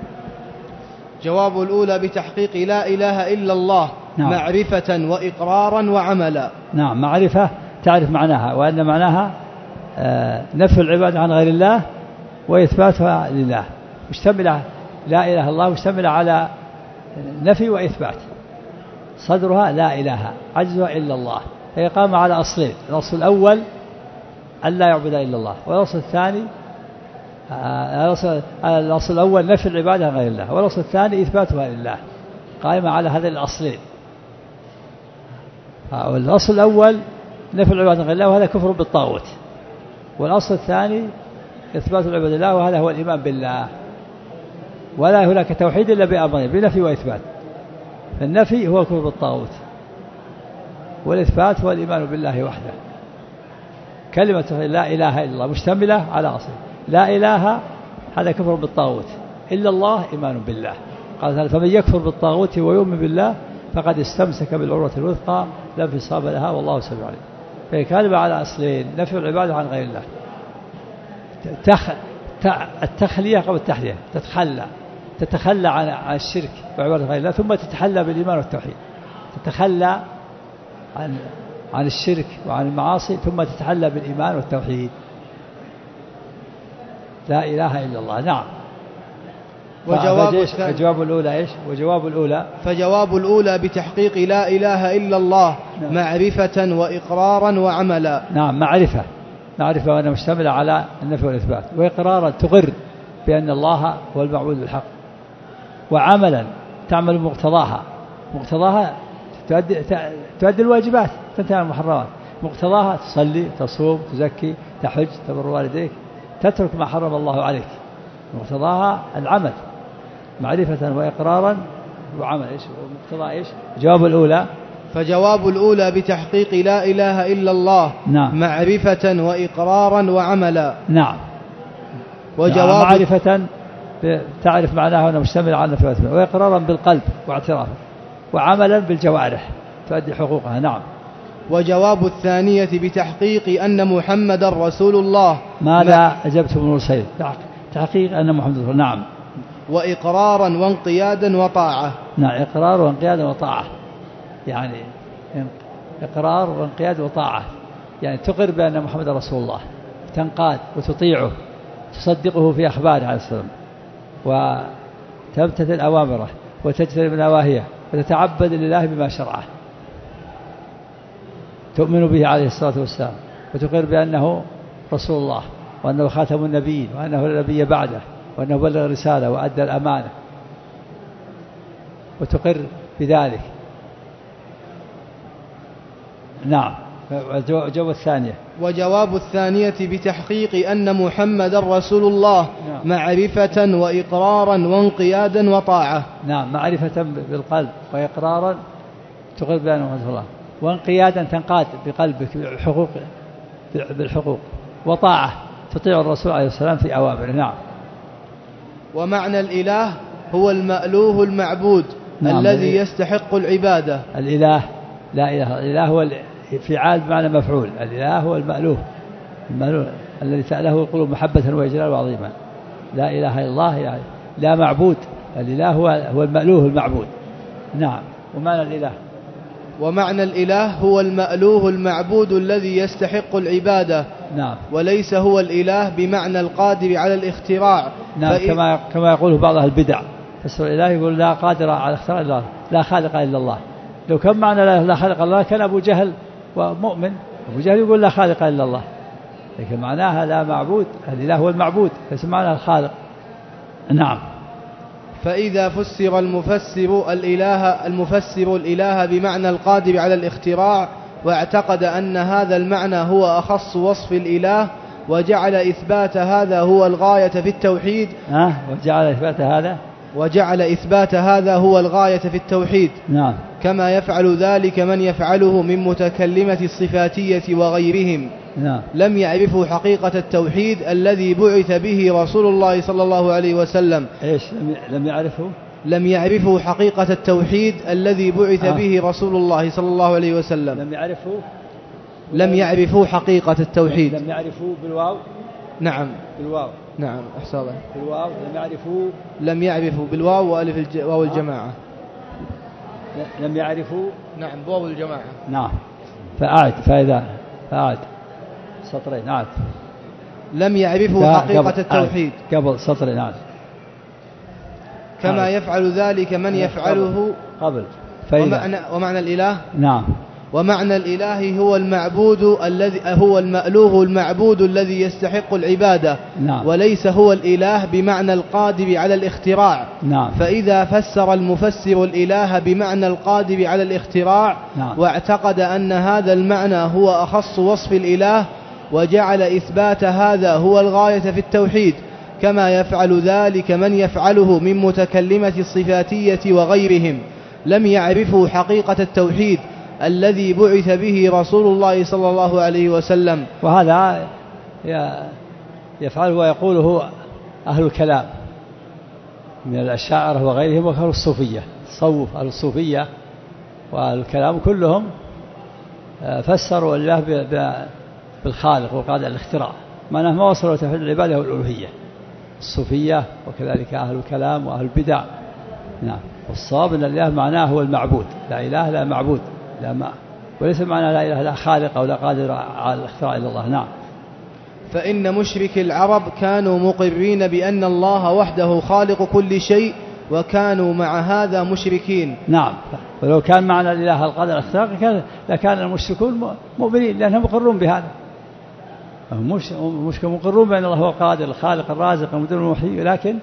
جواب الأولى بتحقيق لا إله إلا الله. نعم. معرفة وإقرارا وعملا. نعم. معرفة تعرف معناها وأن معناها نفي العبادة عن غير الله وإثباتها لله. مشتملة لا إله إلا الله مشتملة على نفي وإثبات. صدرها لا إله عجزها إلا الله. هي قامة على أصلين. الأصل الأول أن لا يعبد إلا الله، والأصل الثاني الأصل الأول نفي العبادة عن غير الله، والأصل الثاني إثباتها لله. قائمة على هذين الأصلين. الأصل الأول نفي العبادة عن غير الله وهذا كفر بالطاغوت، والأصل الثاني إثبات العبادة لله وهذا هو الإيمان بالله. ولا هناك توحيد إلا بأمرين بنفي وإثبات. النفي هو الكفر بالطاغوت، والإثبات هو الإيمان بالله وحده. كلمة لا إله إلا الله مشتملة على أصل. لا إله هذا كفر بالطاغوت، إلا الله إيمان بالله. قال فمن يكفر بالطاغوت ويؤمن بالله فقد استمسك بالعروة الوثقى لا انفصام لها والله سميع عليم. فهي كلمة على أصلين نفي العبادة عن غير الله. تخ... التخلية قبل التحلية. تتخلى تتخلى عن عن الشرك وعبادة غير الله ثم تتحلى بالإيمان والتوحيد. تتخلى عن عن الشرك وعن المعاصي ثم تتحلى بالإيمان والتوحيد. لا إله إلا الله. نعم. وجواب الجواب الأولى إيش؟ وجواب الأولى فجواب الأولى بتحقيق لا إله إلا الله. نعم. معرفة وإقرارا وعملا. نعم. معرفة معرفة وأنها مشتملة على النفي والإثبات، وإقرارا تقر بأن الله هو المعبود بالحق، وعملا تعمل مقتضاها. مقتضاها تؤدي تؤدي الواجبات تنتهي عن المحرمات. مقتضاها تصلي تصوم تزكي تحج تبر والديك تترك ما حرم الله عليك. مقتضاها العمل معرفة وإقرارا وعمل. إيش مقتضى إيش؟ جواب الأولى فجواب الأولى بتحقيق لا إله إلا الله. نعم. معرفة وإقرارا وعملا. نعم. وجواب نعم. معرفة تعرف معناها أنه مشتمل على نفي والإثبات، وإقرارا بالقلب واعترافا، وعملا بالجوارح تؤدي حقوقها. نعم. وجواب الثانية بتحقيق أن محمد رسول الله. ماذا أجبتم المرسلين؟ تحقيق أن محمد رسول الله. نعم. وإقرارا وانقيادا وطاعة. نعم. إقرار وانقياد وطاعة، يعني إقرار وانقياد وطاعة، يعني تقر بأن محمد رسول الله، تنقاد وتطيعه، تصدقه في أخباره عليه السلام، وتمتثل أوامره وتجتنب نواهيه، وتتعبد لله بما شرعه. تؤمن به عليه الصلاة والسلام، وتقر بأنه رسول الله، وأنه خاتم النبيين، وأنه لا نبي بعده، وأنه بلغ الرسالة وأدى الأمانة، وتقر بذلك. نعم. وجواب الثانية وجواب الثانية بتحقيق أن محمد رسول الله. نعم. معرفة وإقرارا وانقيادا وطاعة. نعم. معرفة بالقلب، وإقرارا تقر بأنه رسول الله، وانقيادا تنقاد بقلبك بالحقوق بالحقوق وطاعة تطيع الرسول عليه السلام في أوامره. نعم. ومعنى الإله هو المألوه المعبود. نعم. الذي يستحق العبادة. الإله لا إله. الإله هو فعال بمعنى مفعول. الإله هو المألوه المألوه الذي سأله القلوب محبة وإجلالا وعظيما. لا إله إلا الله يعني لا معبود. الإله هو هو المألوه المعبود. نعم. ومعنى الإله ومعنى الإله هو المألوه المعبود الذي يستحق العبادة. نعم. وليس هو الإله بمعنى القادر على الاختراع. نعم. كما كما يقوله بعض أهل البدع، فسر الإله يقول لا قادر على الاختراع إلا الله، لا خالق إلا الله. لو كان معنى لا, لا خالق إلا الله كان أبو جهل ومؤمن، أبو جهل يقول لا خالق إلا الله، لكن معناها لا معبود. الإله هو المعبود ليس معنى الخالق. نعم. فإذا فسر المفسر الإله المفسر الإله بمعنى القادر على الاختراع، واعتقد أن هذا المعنى هو أخص وصف الإله، وجعل إثبات هذا هو الغاية في التوحيد ها وجعل إثبات هذا وجعل إثبات هذا هو الغاية في التوحيد. نعم. كما يفعل ذلك من يفعله من متكلمة الصفاتية وغيرهم. نعم. لم يعرفوا حقيقة التوحيد الذي بعث به رسول الله صلى الله عليه وسلم. إيش لم يعرفوا؟ لم يعرفوا حقيقة التوحيد الذي بعث آه. به رسول الله صلى الله عليه وسلم. لم يعرفوا لم يعرفوا حقيقة التوحيد. لم يعرفوا بالواو. نعم بالواو. نعم أحسن الله. بالواو. لم يعرفوا لم يعرفوا بالواو وألف الج... واو الجماعة. لم يعرفوا. نعم بواو الجماعة. نعم. فأعد فإذا فأعد سطرين. نعم. لم يعرفوا حقيقة التوحيد. قبل سطرين. نعم. كما يفعل ذلك من يفعله قبل. ومعنى, ومعنى الإله. نعم. ومعنى الإله هو المعبود الذي هو المألوه المعبود الذي يستحق العبادة. نعم. وليس هو الإله بمعنى القادر على الاختراع. نعم. فإذا فسر المفسر الإله بمعنى القادر على الاختراع، نعم. واعتقد أن هذا المعنى هو أخص وصف الإله، وجعل إثبات هذا هو الغاية في التوحيد، كما يفعل ذلك من يفعله من متكلمة الصفاتية وغيرهم، لم يعرفوا حقيقة التوحيد الذي بعث به رسول الله صلى الله عليه وسلم. وهذا يفعله ويقوله أهل الكلام من الأشاعرة وغيرهم وأهل الصوفية. تصوف أهل الصوفية وأهل الكلام كلهم فسروا الله بالخالق وقادر الاختراع، معناه ما وصلوا توحيد العبادة والألوهية. الصوفية وكذلك أهل الكلام وأهل البدع. نعم. والصواب أن الله معناه هو المعبود، لا إله لا معبود لا ما، وليس معناه لا إله لا خالق أو لا قادر على الاختراع إلا الله. نعم. فإن مشرك العرب كانوا مقرين بأن الله وحده خالق كل شيء، وكانوا مع هذا مشركين. نعم. ولو كان معنى الإله القادر الاختراع لكان المشركون مؤمنين، لأنهم مقرون بهذا. مش مش مقرون بأن الله هو القادر الخالق الرازق المدبر المحيي، لكن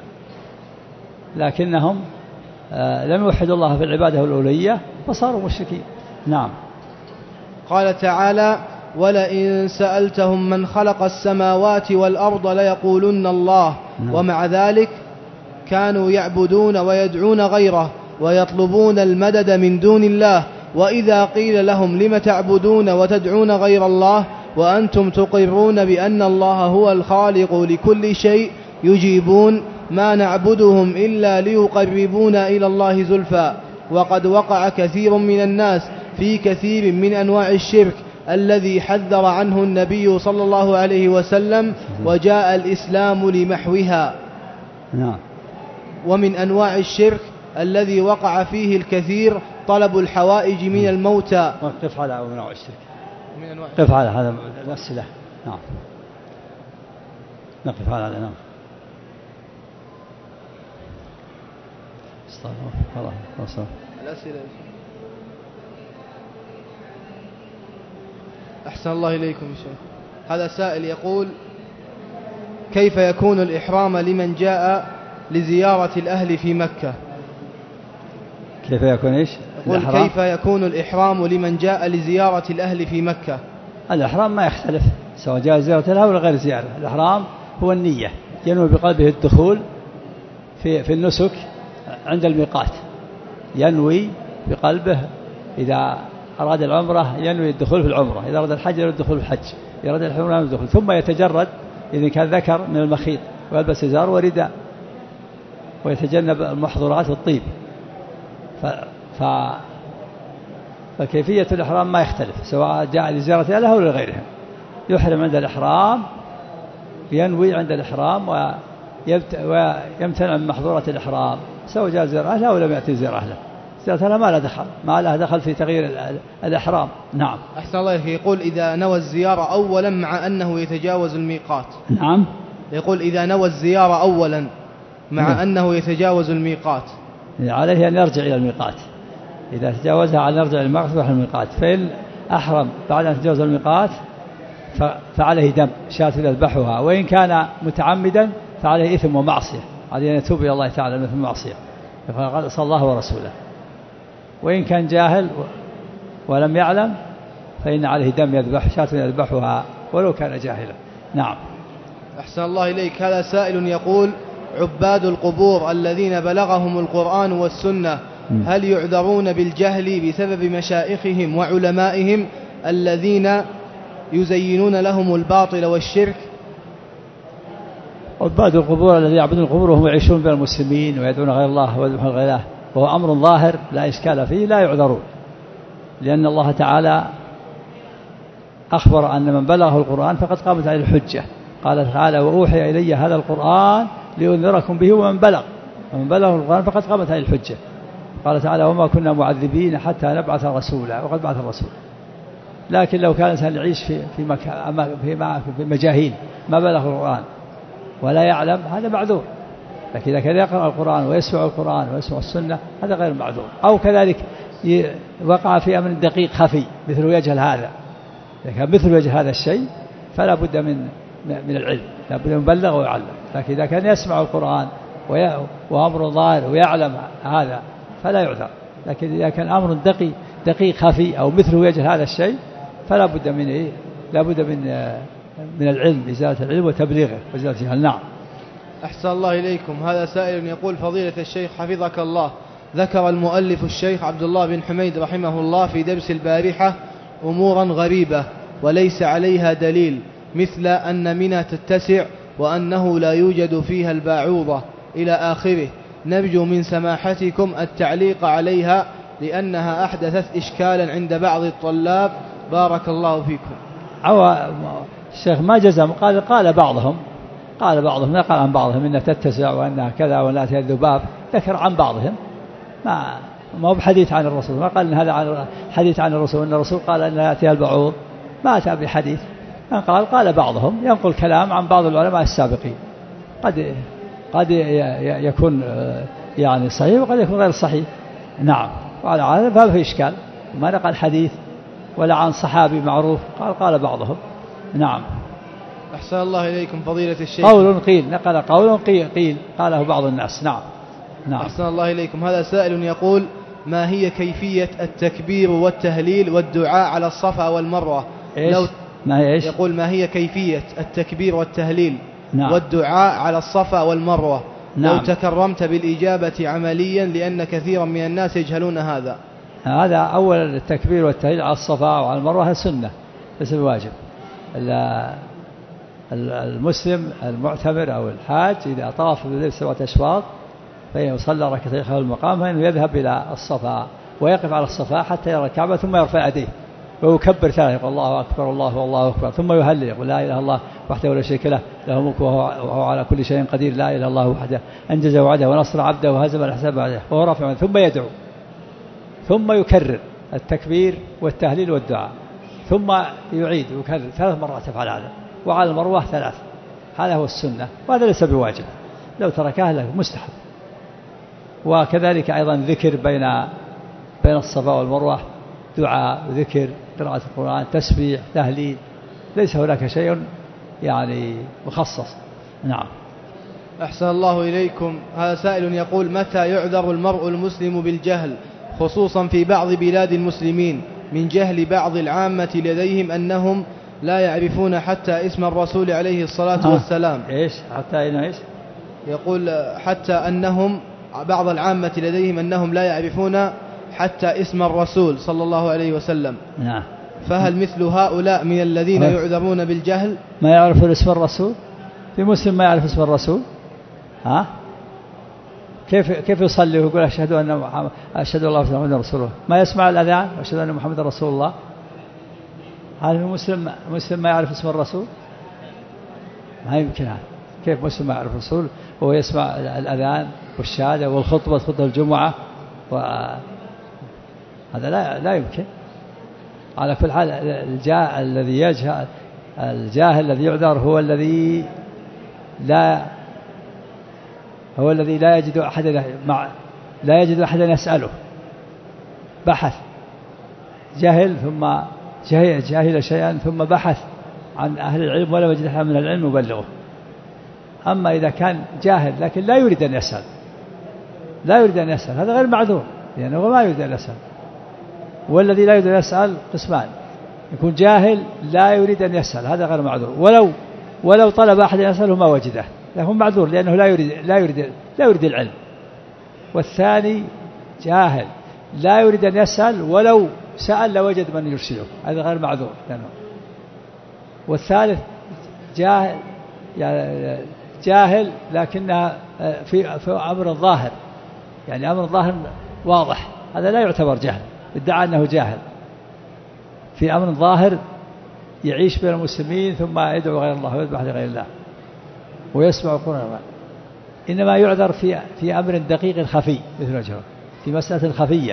لكنهم آه لم يوحدوا الله في العبادة والألوهية فصاروا مشركين. نعم. قال تعالى: ولئن سألتهم من خلق السماوات والأرض ليقولن الله. نعم. ومع ذلك كانوا يعبدون ويدعون غيره ويطلبون المدد من دون الله، وإذا قيل لهم لم تعبدون وتدعون غير الله وأنتم تقرون بأن الله هو الخالق لكل شيء يجيبون: ما نعبدهم إلا ليقربونا إلى الله زلفى. وقد وقع كثير من الناس في كثير من أنواع الشرك الذي حذر عنه النبي صلى الله عليه وسلم، وجاء الإسلام لمحوها. نعم. ومن أنواع الشرك الذي وقع فيه الكثير طلب الحوائج من الموتى. قف على أنواع الشرك. قف على هذا الأسئلة. نعم. نقف على هذا. نعم. خلاص خلاص. الأسئلة. أحسن الله إليكم يا شيخ. هذا سائل يقول: كيف يكون الإحرام لمن جاء لزيارة الأهل في مكة؟ كيف يكون إيش؟ يقول: كيف يكون الإحرام لمن جاء لزيارة الأهل في مكة؟ الإحرام ما يختلف سواء جاء زيارة الأهل ولا غير زيارة. الإحرام هو النية، ينوي بقلبه الدخول في في النسك عند الميقات، ينوي بقلبه إذا أراد العمرة ينوي الدخول في العمرة، إذا أراد الحج ينوي الدخول في الحج، إذا أراد الحمرة ينوي الدخول، ثم يتجرد إذا كان ذكر من المخيط ويلبس إزار ورداء ويتجنب المحظورات والطيب. ف... ف... فكيفية الإحرام ما يختلف سواء جاء لزيارة أهله ولا غيرهم. يحرم عند الإحرام، ينوي عند الإحرام و... ويمتنع من محظورات الإحرام سواء جاء زيارة أهله أو لم يأتي زيارة أهله. زيارة أهله ما له دخل، ما له دخل في تغيير الإحرام. نعم. أحسن الله إليك. يقول إذا نوى الزيارة أولا مع أنه يتجاوز الميقات. نعم. يقول إذا نوى الزيارة أولا مع نعم. أنه يتجاوز الميقات، عليه أن يرجع إلى الميقات. إذا تجاوزها على يرجع إلى الميقات. فإن أحرم بعد أن تجاوز الميقات فعليه دم شاة يذبحها، وإن كان متعمدا فعليه إثم ومعصية، عليه أن يتوب إلى الله تعالى من المعصية فقد صلى الله ورسوله. وإن كان جاهل ولم يعلم فإن عليه دم يذبح شاة يذبحها ولو كان جاهلا. نعم. أحسن الله إليك. هذا سائل يقول عباد القبور الذين بلغهم القرآن والسنة هل يعذرون بالجهل بسبب مشائخهم وعلمائهم الذين يزينون لهم الباطل والشرك؟ عباد القبور الذين يعبدون القبور وهم يعيشون بين المسلمين ويدعون غير الله ويذبحون غير الله وهو أمر ظاهر لا إشكال فيه لا يعذرون، لأن الله تعالى أخبر أن من بلغه القرآن فقد قامت عليه الحجة. قال تعالى وأوحي إلي هذا القرآن لأنذركم به ومن بلغ، ومن بلغه القرآن فقد قامت عليه الحجة. قال تعالى وما كنا معذبين حتى نبعث رسولا وقد بعث الرسول. لكن لو كان الإنسان يعيش في في مكان في مجاهيل ما بلغ القرآن ولا يعلم هذا معذور، لكن إذا كان يقرأ القرآن ويسمع القرآن ويسمع السنة هذا غير معذور. أو كذلك وقع في أمر دقيق خفي مثل يجهل هذا، إذا كان مثل يجهل هذا الشيء فلا بد من من العلم، لا بد من يبلغ ويعلم. لكن إذا كان يسمع القرآن وأمر ظاهر ويعلم هذا فلا يعذر. لكن إذا كان أمر دقيق دقيق خفي أو مثله يجهل هذا الشيء فلا بد من إيه؟ لا بد من من العلم، إزالة العلم وتبليغه وإزالة الجهل. نعم. أحسن الله إليكم. هذا سائل يقول فضيلة الشيخ حفظك الله، ذكر المؤلف الشيخ عبد الله بن حميد رحمه الله في درس البارحة أمورا غريبة وليس عليها دليل، مثل أن منى تتسع وأنه لا يوجد فيها الباعوضة إلى آخره، نرجو من سماحتكم التعليق عليها لأنها أحدثت إشكالا عند بعض الطلاب بارك الله فيكم. أو الشيخ ما جزم، قال قال بعضهم قال بعضهم ما قال عن بعضهم إنها تتسع وأنها كذا ولا تأتي الذباب، ذكر عن بعضهم ما ما هو بحديث عن الرسول، ما قال إن هذا عن حديث عن الرسول إن الرسول قال أن يأتيها البعوض، ما أتى بحديث. قال قال بعضهم ينقل كلام عن بعض العلماء السابقين، قد قد يكون يعني صحيح وقد يكون غير صحيح. نعم. وعلى هذا فهذا في إشكال، ما نقل حديث ولا عن صحابي معروف، قال قال بعضهم. نعم. أحسن الله إليكم فضيلة الشيخ. قول قيل، نقل قول قيل, قيل قاله بعض الناس. نعم. نعم. أحسن الله إليكم. هذا سائل يقول ما هي كيفية التكبير والتهليل والدعاء على الصفا والمروة؟ إيش؟ لو ما هي إيش؟ يقول ما هي كيفية التكبير والتهليل نعم. والدعاء على الصفا والمروة؟ نعم. لو تكرمت بالإجابة عمليا لأن كثيرا من الناس يجهلون هذا. هذا أول التكبير والتهليل على الصفا وعلى المروة سنة ليس بواجب. المسلم المعتمر أو الحاج إذا طاف بالليل سبعة أشواط فإنه صلى ركعتين خلف المقام فإنه يذهب إلى الصفا ويقف على الصفا حتى يرى الكعبة ثم يرفع يديه ويكبر ثلاثة يقول الله أكبر الله والله أكبر ثم يهلل يقول لا إله إلا الله وحده لا شريك له له الملك وهو على كل شيء قدير لا إله إلا الله وحده أنجز وعده ونصر عبده وهزم الأحزاب بعده وهو رافع ثم يدعو ثم يكرر التكبير والتهليل والدعاء ثم يعيد ويكرر ثلاث مرات يفعل هذا وعلى المروة ثلاث. هذا هو السنة وهذا ليس بواجب، لو تركها له مستحب. وكذلك أيضا ذكر بين بين الصفا والمروة دعاء وذكر قراءة القرآن تسبيح تهليل، ليس هناك شيء يعني مخصص. نعم. أحسن الله إليكم. هذا سائل يقول متى يعذر المرء المسلم بالجهل خصوصا في بعض بلاد المسلمين من جهل بعض العامة لديهم أنهم لا يعرفون حتى اسم الرسول عليه الصلاة والسلام؟ إيش حتى إنه إيش؟ يقول حتى أنهم بعض العامة لديهم أنهم لا يعرفون حتى اسم الرسول صلى الله عليه وسلم. نعم. فهل مثل هؤلاء من الذين يعذرون بالجهل؟ ما يعرفون اسم الرسول؟ في مسلم ما يعرف اسم الرسول؟ ها؟ كيف كيف يصلي ويقول أشهد أن محمد أشهد الله محمد رسول الله، ما يسمع الأذان وأشهد أن محمد رسول الله؟ هل مسلم مسلم ما يعرف اسم الرسول؟ ما يمكن هذا. كيف مسلم ما يعرف الرسول وهو يسمع الأذان والشهادة والخطبة خطبة الجمعة وهذا لا لا يمكن. على كل حال الجاهل الذي يجهل الجاهل الذي يعذر هو الذي لا هو الذي لا يجد أحدا مع لا يجد أحدا يسأله، بحث جهل ثم جهل, جهل شيئا ثم بحث عن أهل العلم ولا وجد أحد من العلم يبلغه. أما إذا كان جاهل لكن لا يريد أن يسأل لا يريد أن يسأل هذا غير معذور لأنه يعني ما يريد أن يسأل. والذي لا يريد أن يسأل قسمان، يكون جاهل لا يريد أن يسأل هذا غير معذور، ولو ولو طلب أحد يسأله ما وجده لكن معذور لأنه لا يريد لا يريد لا يريد العلم. والثاني جاهل لا يريد أن يسأل ولو سأل لوجد من يرسله هذا غير معذور لأنه. والثالث جاهل جاهل لكنها في في أمر ظاهر يعني أمر ظاهر واضح هذا لا يعتبر جهل، ادعى أنه جاهل في أمر ظاهر يعيش بين المسلمين ثم يدعو غير الله ويذبح لغير الله ويسمع القرآن. إنما يعذر في في أمر دقيق خفي مثل وجهه في مسألة خفية.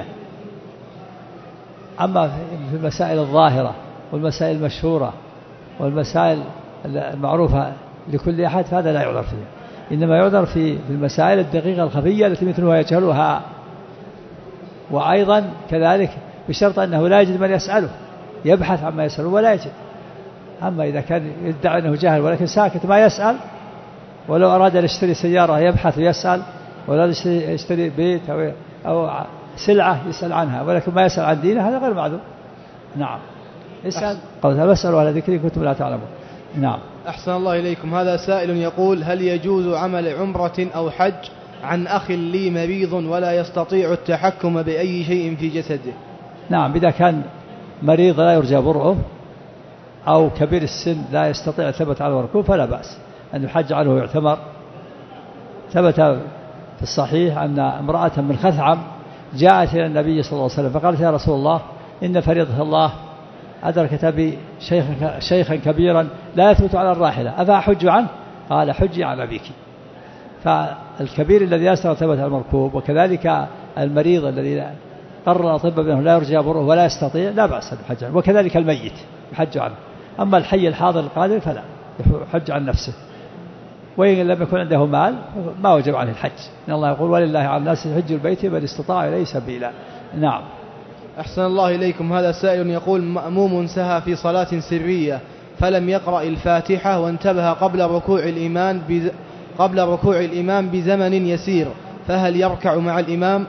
أما في المسائل الظاهرة والمسائل المشهورة والمسائل المعروفة لكل أحد فهذا لا يعذر فيها. إنما يعذر في المسائل الدقيقة الخفية التي مثلها يجهلها، وأيضا كذلك بشرط أنه لا يجد من يسأله يبحث عما يسأله ولا يجد. أما إذا كان يدعي أنه جاهل ولكن ساكت ما يسأل، ولو أراد أن يشتري سيارة يبحث ويسأل، ولو يشتري بيت أو, أو سلعة يسأل عنها ولكن ما يسأل عن دينه هذا غير معذور. نعم اسأل قال فاسألوا على ذكري كنتم لا تعلمون. نعم. أحسن الله إليكم. هذا سائل يقول هل يجوز عمل عمرة أو حج عن أخ لي مريض ولا يستطيع التحكم بأي شيء في جسده؟ نعم إذا كان مريض لا يرجى برؤه أو كبير السن لا يستطيع الثبت على الركوب فلا بأس أن يحج عنه ويعتمر. ثبت في الصحيح أن امرأة من خثعم جاءت إلى النبي صلى الله عليه وسلم فقالت يا رسول الله إن فريضة الله أدركت بي شيخا, شيخا كبيرا لا يثبت على الراحلة أفأحج عنه؟ قال حجي عن أبيك. فالكبير الذي يستطيع ثبت على المركوب وكذلك المريض الذي قرر الأطباء بأنه لا يرجى بره ولا يستطيع لا بأس بالحج عنه، وكذلك الميت يحج عنه. أما الحي الحاضر القادر فلا يحج عن نفسه، وإن لم يكن عنده مال ما وجب عليه الحج. إن الله يقول ولله على الناس حج البيت من استطاع إليه سبيلا. نعم. أحسن الله إليكم. هذا سائل يقول مأموم سهى في صلاة سرية فلم يقرأ الفاتحة وانتبه قبل ركوع الإمام بز... قبل ركوع الإمام بزمن يسير فهل يركع مع الإمام؟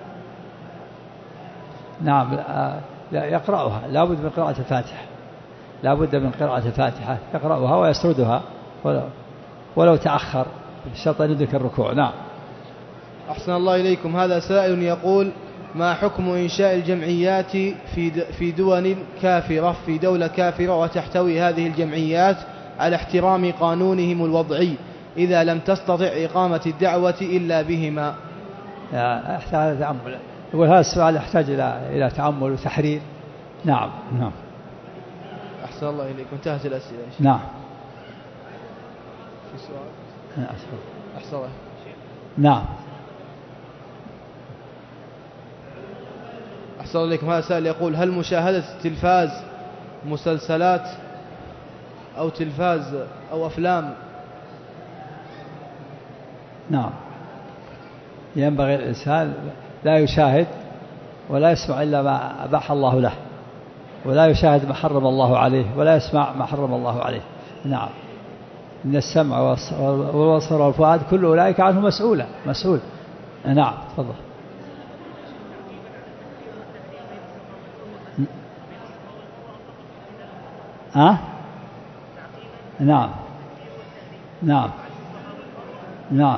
نعم لا يقرأها، لا بد من قراءة الفاتحة، لا بد من قراءة الفاتحة يقرأها ويسردها ولو, ولو تأخر بشرط أن يدرك الركوع. نعم. أحسن الله إليكم. هذا سائل يقول ما حكم إنشاء الجمعيات في في دول كافرة في دولة كافرة وتحتوي هذه الجمعيات على احترام قانونهم الوضعي إذا لم تستطع إقامة الدعوة إلا بهما؟ يحتاج تأمل. يقول هذا السؤال يحتاج إلى إلى تأمل وتحرير. نعم. نعم. أحسن الله إليكم. انتهت الأسئلة. نعم. في سؤال؟ أحسن الله. نعم. أحسن الله إليكم. هذا سائل يقول هل مشاهدة التلفاز مسلسلات أو تلفاز أو أفلام؟ نعم. ينبغي الإنسان لا يشاهد ولا يسمع إلا ما أباح الله له، ولا يشاهد ما حرم الله عليه، ولا يسمع ما حرم الله عليه. نعم. إن السمع والبصر والفؤاد كل أولئك عنه مسؤولة مسؤول. نعم. تفضل. ها؟ نعم. نعم. نعم.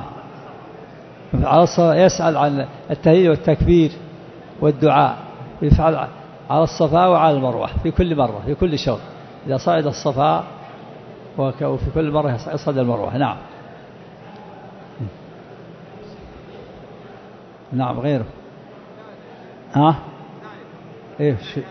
يسأل عن التهليل والتكبير والدعاء يفعل على الصفا وعلى المروة في كل مرة في كل شوط، إذا صعد الصفا وفي كل مرة يصعد المروة. نعم. نعم. غيره. ها؟ إيه شيء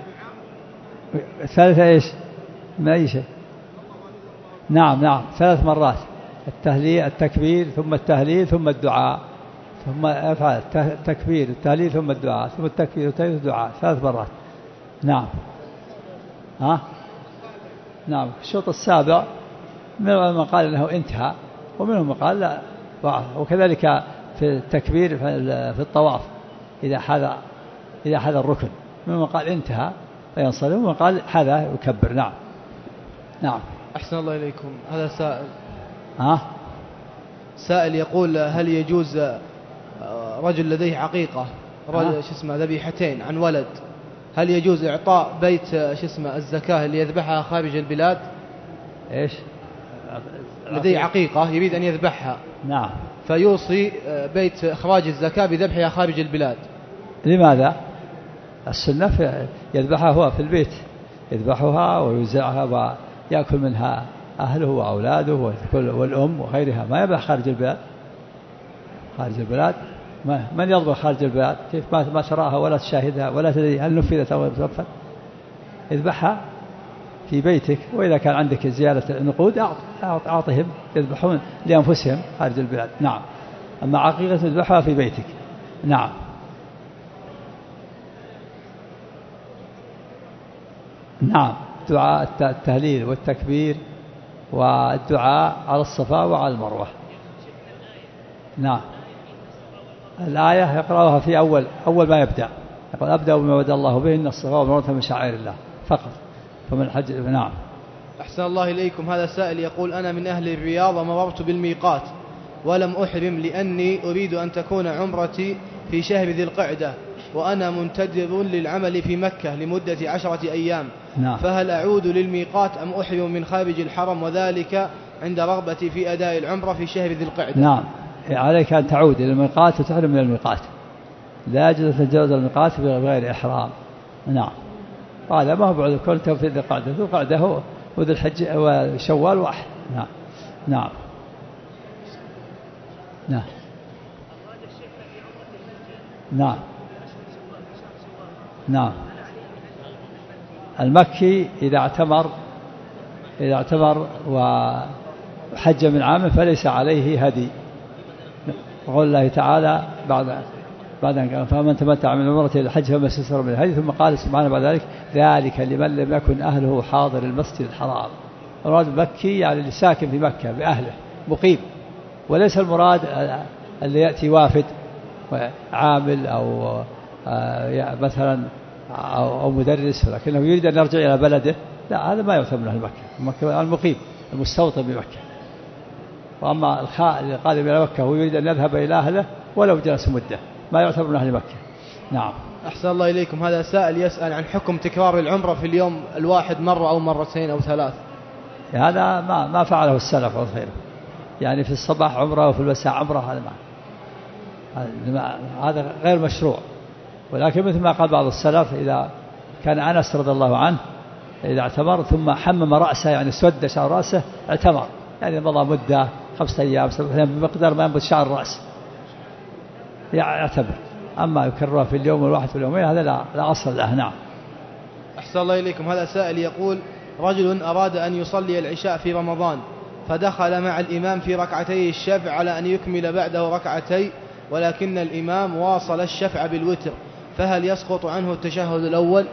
الثالثة إيش؟ ما أي شيء. نعم. نعم. ثلاث مرات التهليل التكبير ثم التهليل ثم الدعاء، ثم افعل التكبير التهليل ثم الدعاء ثم التكبير والتهليل والدعاء ثلاث مرات. نعم. ها نعم. الشوط السابع منهم من قال انه انتهى ومنهم من قال لا. وكذلك في التكبير في الطواف اذا حذا اذا حذا الركن، منهم من قال انتهى فينصرف ومن قال حذا يكبر. نعم. نعم. أحسن الله إليكم. هذا سائل ها سائل يقول هل يجوز رجل لديه عقيقة رجل شو اسمه ذبيحتين عن ولد، هل يجوز إعطاء بيت شو اسمه الزكاة اللي يذبحها خارج البلاد؟ إيش لديه عقيقة يريد أن يذبحها. نعم. فيوصي بيت إخراج الزكاة بذبحها خارج البلاد. لماذا؟ السنة في يذبحها هو في البيت، يذبحها ويوزعها ويأكل منها أهله وأولاده والأم وغيرها، ما يذبح خارج البلاد. خارج البلاد من يذبح خارج البلاد؟ كيف ما تراها ولا تشاهدها ولا تدري هل نفذت أو لم تنفذ؟ اذبحها في بيتك، وإذا كان عندك زيادة نقود أعطهم يذبحون لأنفسهم خارج البلاد. نعم. أما عقيقة تذبحها في بيتك. نعم. نعم. دعاء التهليل والتكبير والدعاء على الصفا وعلى المروة. نعم. الآية يقرأها في أول أول ما يبدأ، يقول أبدأ بما بدأ الله به إن الصفا والمروة من شعائر الله فقط فمن الحج. نعم. أحسن الله إليكم. هذا سائل يقول أنا من أهل الرياض ومررت بالميقات ولم أحرم لأني أريد أن تكون عمرتي في شهر ذي القعدة وأنا منتظر للعمل في مكة لمدة عشرة أيام. نعم. فهل أعود للميقات أم أحرم من خارج الحرم وذلك عند رغبتي في أداء العمرة في شهر ذي القعدة؟ نعم. عليك أن تعود إلى الميقات وتحرم من الميقات، لا يجوز تتجاوز الميقات بغير إحرام. نعم. قال ما هو بعد كنت في ذي القعدة، ذي القعدة هو وذي الحج وشوال واحد. نعم. نعم. نعم. نعم. نعم. المكي إذا اعتمر إذا اعتمر وحج من عام فليس عليه هدي. وقال الله تعالى بعد بعد أن فمن تمتع من عمرته إلى الحج فما استيسر من الهدي، ثم قال سبحانه بعد ذلك ذلك لمن لم يكن أهله حاضر المسجد الحرام. المراد مكي يعني اللي ساكن في مكة بأهله مقيم، وليس المراد اللي يأتي وافد عامل أو مثلا أو مدرس ولكنه يريد أن يرجع إلى بلده، لا هذا ما يعتبر أهل مكة. المقيم المستوطن بمكة. وأما الخائن القادم إلى مكة ويريد أن يذهب إلى أهله ولو جلس مدة ما يعتبر من أهل مكة. نعم. أحسن الله إليكم. هذا سائل يسأل عن حكم تكرار العمرة في اليوم الواحد مرة أو مرتين أو ثلاث. هذا ما ما فعله السلف والخير، يعني في الصباح عمرة وفي المساء عمرة، هذا ما هذا غير مشروع. ولكن مثل ما قال بعض السلف إذا كان أنس رضي الله عنه إذا اعتمر ثم حمم رأسه يعني اسود شعر رأسه اعتمر، يعني مضى مدة خمسة أيام سبعة أيام بمقدار ما ينبت شعر الرأس يعتبر. أما يكررها في اليوم الواحد في اليومين هذا لا, لا أصل له. نعم. أحسن الله إليكم. هذا سائل يقول رجل أراد أن يصلي العشاء في رمضان فدخل مع الإمام في ركعتي الشفع على أن يكمل بعده ركعتي، ولكن الإمام واصل الشفع بالوتر، فهل يسقط عنه التشهد الأول؟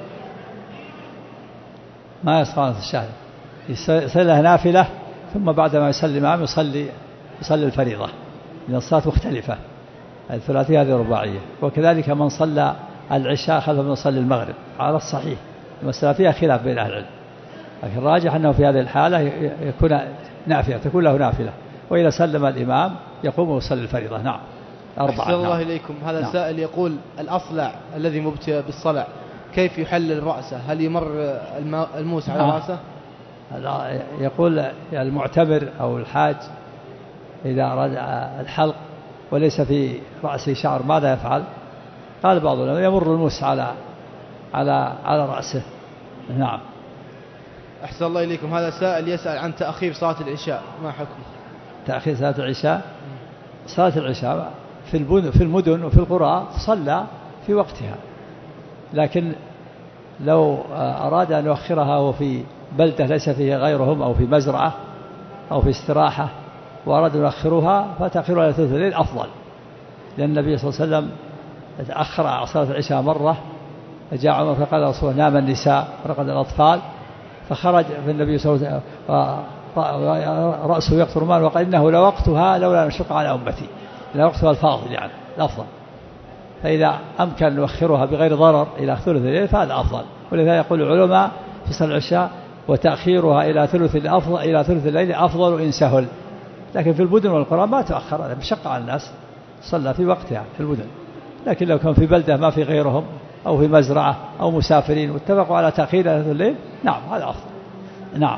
ما يسقط عنه التشهد، يصلي له نافلة ثم بعد ما يصلي الإمام يصلي يصلي الفريضة، لأن الصلاة مختلفة، الثلاثية هذه رباعية. وكذلك من صلى العشاء خلف من يصلي المغرب على الصحيح، المسألة فيها خلاف بين أهل العلم، لكن الراجح أنه في هذه الحالة يكون نافلة تكون له نافلة، وإذا سلم الإمام يقوم ويصلي الفريضة. نعم. أربعة. أحسن الله إليكم. هذا نعم. سائل يقول الأصلع الذي مبتلى بالصلع كيف يحلل رأسه؟ هل يمر الموس على نعم. رأسه؟ يقول المعتمر أو الحاج إذا أراد الحلق وليس في رأسه شعر ماذا يفعل؟ قال بعضهم يمر الموس على على على رأسه. نعم. أحسن الله إليكم. هذا سائل يسأل عن تأخير صلاة العشاء، ما حكم تأخير صلاة العشاء؟ صلاة العشاء في في المدن وفي القرى تصلى في وقتها، لكن لو أراد أن يؤخرها وفي بلدة ليس فيها غيرهم أو في مزرعة أو في استراحة وأرادوا يؤخروها فتأخيرها إلى ثلث الليل أفضل، لأن النبي صلى الله عليه وسلم تأخر صلاة العشاء مرة، فجاء عمر فقال رسول الله نام النساء ورقد الأطفال، فخرج في النبي صلى الله عليه وسلم رأسه يقطر ماء وقال إنه لوقتها لولا نشق على أمتي، لوقتها الفاضل يعني الأفضل، فإذا أمكن أن نؤخرها بغير ضرر إلى ثلث الليل فهذا أفضل. ولذلك يقول العلماء في صلاة العشاء وتأخيرها إلى ثلث الأفضل إلى ثلث الليل أفضل إن سهل، لكن في المدن والقرى ما تؤخر، هذا مشقة على الناس، صلى في وقتها في المدن. لكن لو كان في بلدة ما في غيرهم أو في مزرعة أو مسافرين واتفقوا على تأخير إلى ثلث الليل نعم هذا أفضل. نعم.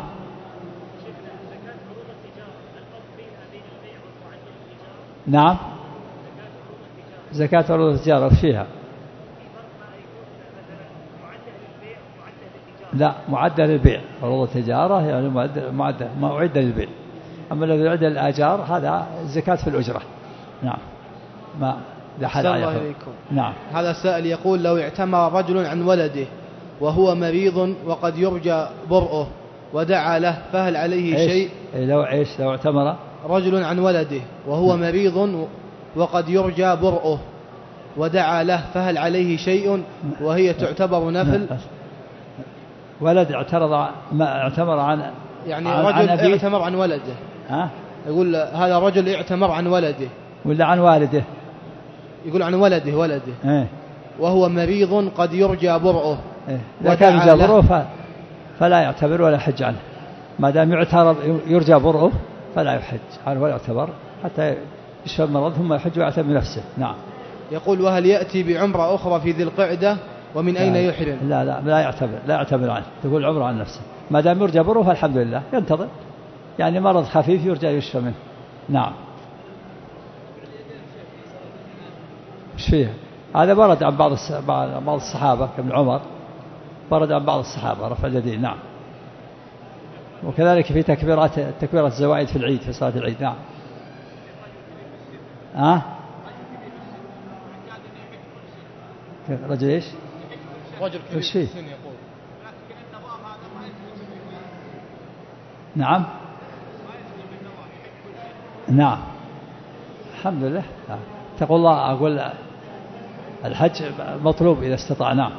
نعم زكاة عروض التجارة فيها لا معدة للبيع، عروض التجارة يعني معدة ما أعد للبيع، أما الذي يعد للآجار هذا زكاة في الأجرة. نعم ما لحد عليكم. نعم. هذا السائل يقول لو اعتمر رجل عن ولده وهو مريض وقد يرجى برؤه ودعا له فهل عليه إيش؟ شيء؟ لو عيش لو اعتمر رجل عن ولده وهو مريض وقد يرجى برؤه ودعا له فهل عليه شيء وهي تعتبر نفل؟ ولد اعترض ما اعتمر عن يعني عن رجل عن اعتمر عن ولده. ها؟ يقول هذا رجل اعتمر عن ولده ولا عن والده؟ يقول عن ولده ولده ايه؟ وهو مريض قد يرجى برؤه. إيه؟ إذا كان يرجى برؤه فلا يعتبر ولا يحج عنه، ما دام يعترض يرجى برؤه فلا يحج عنه ولا يعتبر حتى يشفى المرض ثم يحج ويعتبر بنفسه. نعم. يقول وهل يأتي بعمرة أخرى في ذي القعدة ومن أين يحرم؟ لا لا لا يعتبر لا يعتبر عنه، تقول عمره عن نفسه، ما دام يرجى برؤه فالحمد لله ينتظر، يعني مرض خفيف يرجى يشفى منه. نعم. ايش فيها؟ هذا ورد عن بعض بعض الصحابة كابن عمر، ورد عن بعض الصحابة رفع اليدين. نعم. وكذلك في تكبيرات تكبيرات الزوائد في العيد في صلاة العيد. نعم. ها؟ رجل ايش؟ رجل كبير في السن يقول. نعم. نعم. الحمد لله. تقول الله أقول الحج مطلوب إذا استطاع. نعم.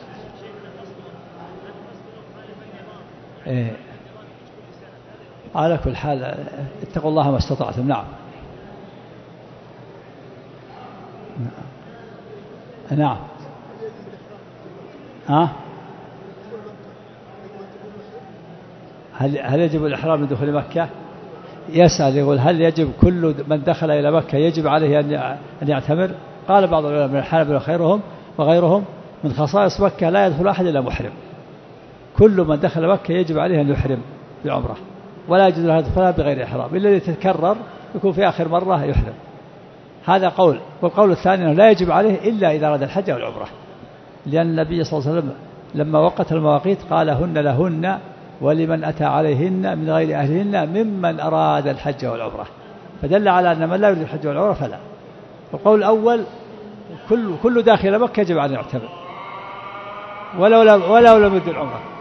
إيه. على كل حال اتقوا الله ما استطعتم. نعم. نعم. ها؟ هل هل يجب الإحرام من دخول مكة؟ يسأل يقول هل يجب كل من دخل إلى مكة يجب عليه أن أن يعتمر؟ قال بعض العلماء من الحنابلة وغيرهم وغيرهم من خصائص مكة لا يدخل أحد إلا محرم، كل من دخل مكة يجب عليه أن يحرم بعمرة، ولا يجوز له يدخلها بغير إحرام، إلا الذي تتكرر يكون في آخر مرة يحرم. هذا قول. والقول الثاني أنه لا يجب عليه إلا إذا أراد الحج أو العمرة، لأن النبي صلى الله عليه وسلم لما وقت المواقيت قال هن لهن ولمن أتى عليهن من غير أهلهن ممن أراد الحج والعمرة، فدل على أن من لا يريد الحج والعمرة فلا. القول الأول كل كل داخل مكة يجب أن يعتمر ولو لم ولو لم يرد العمرة.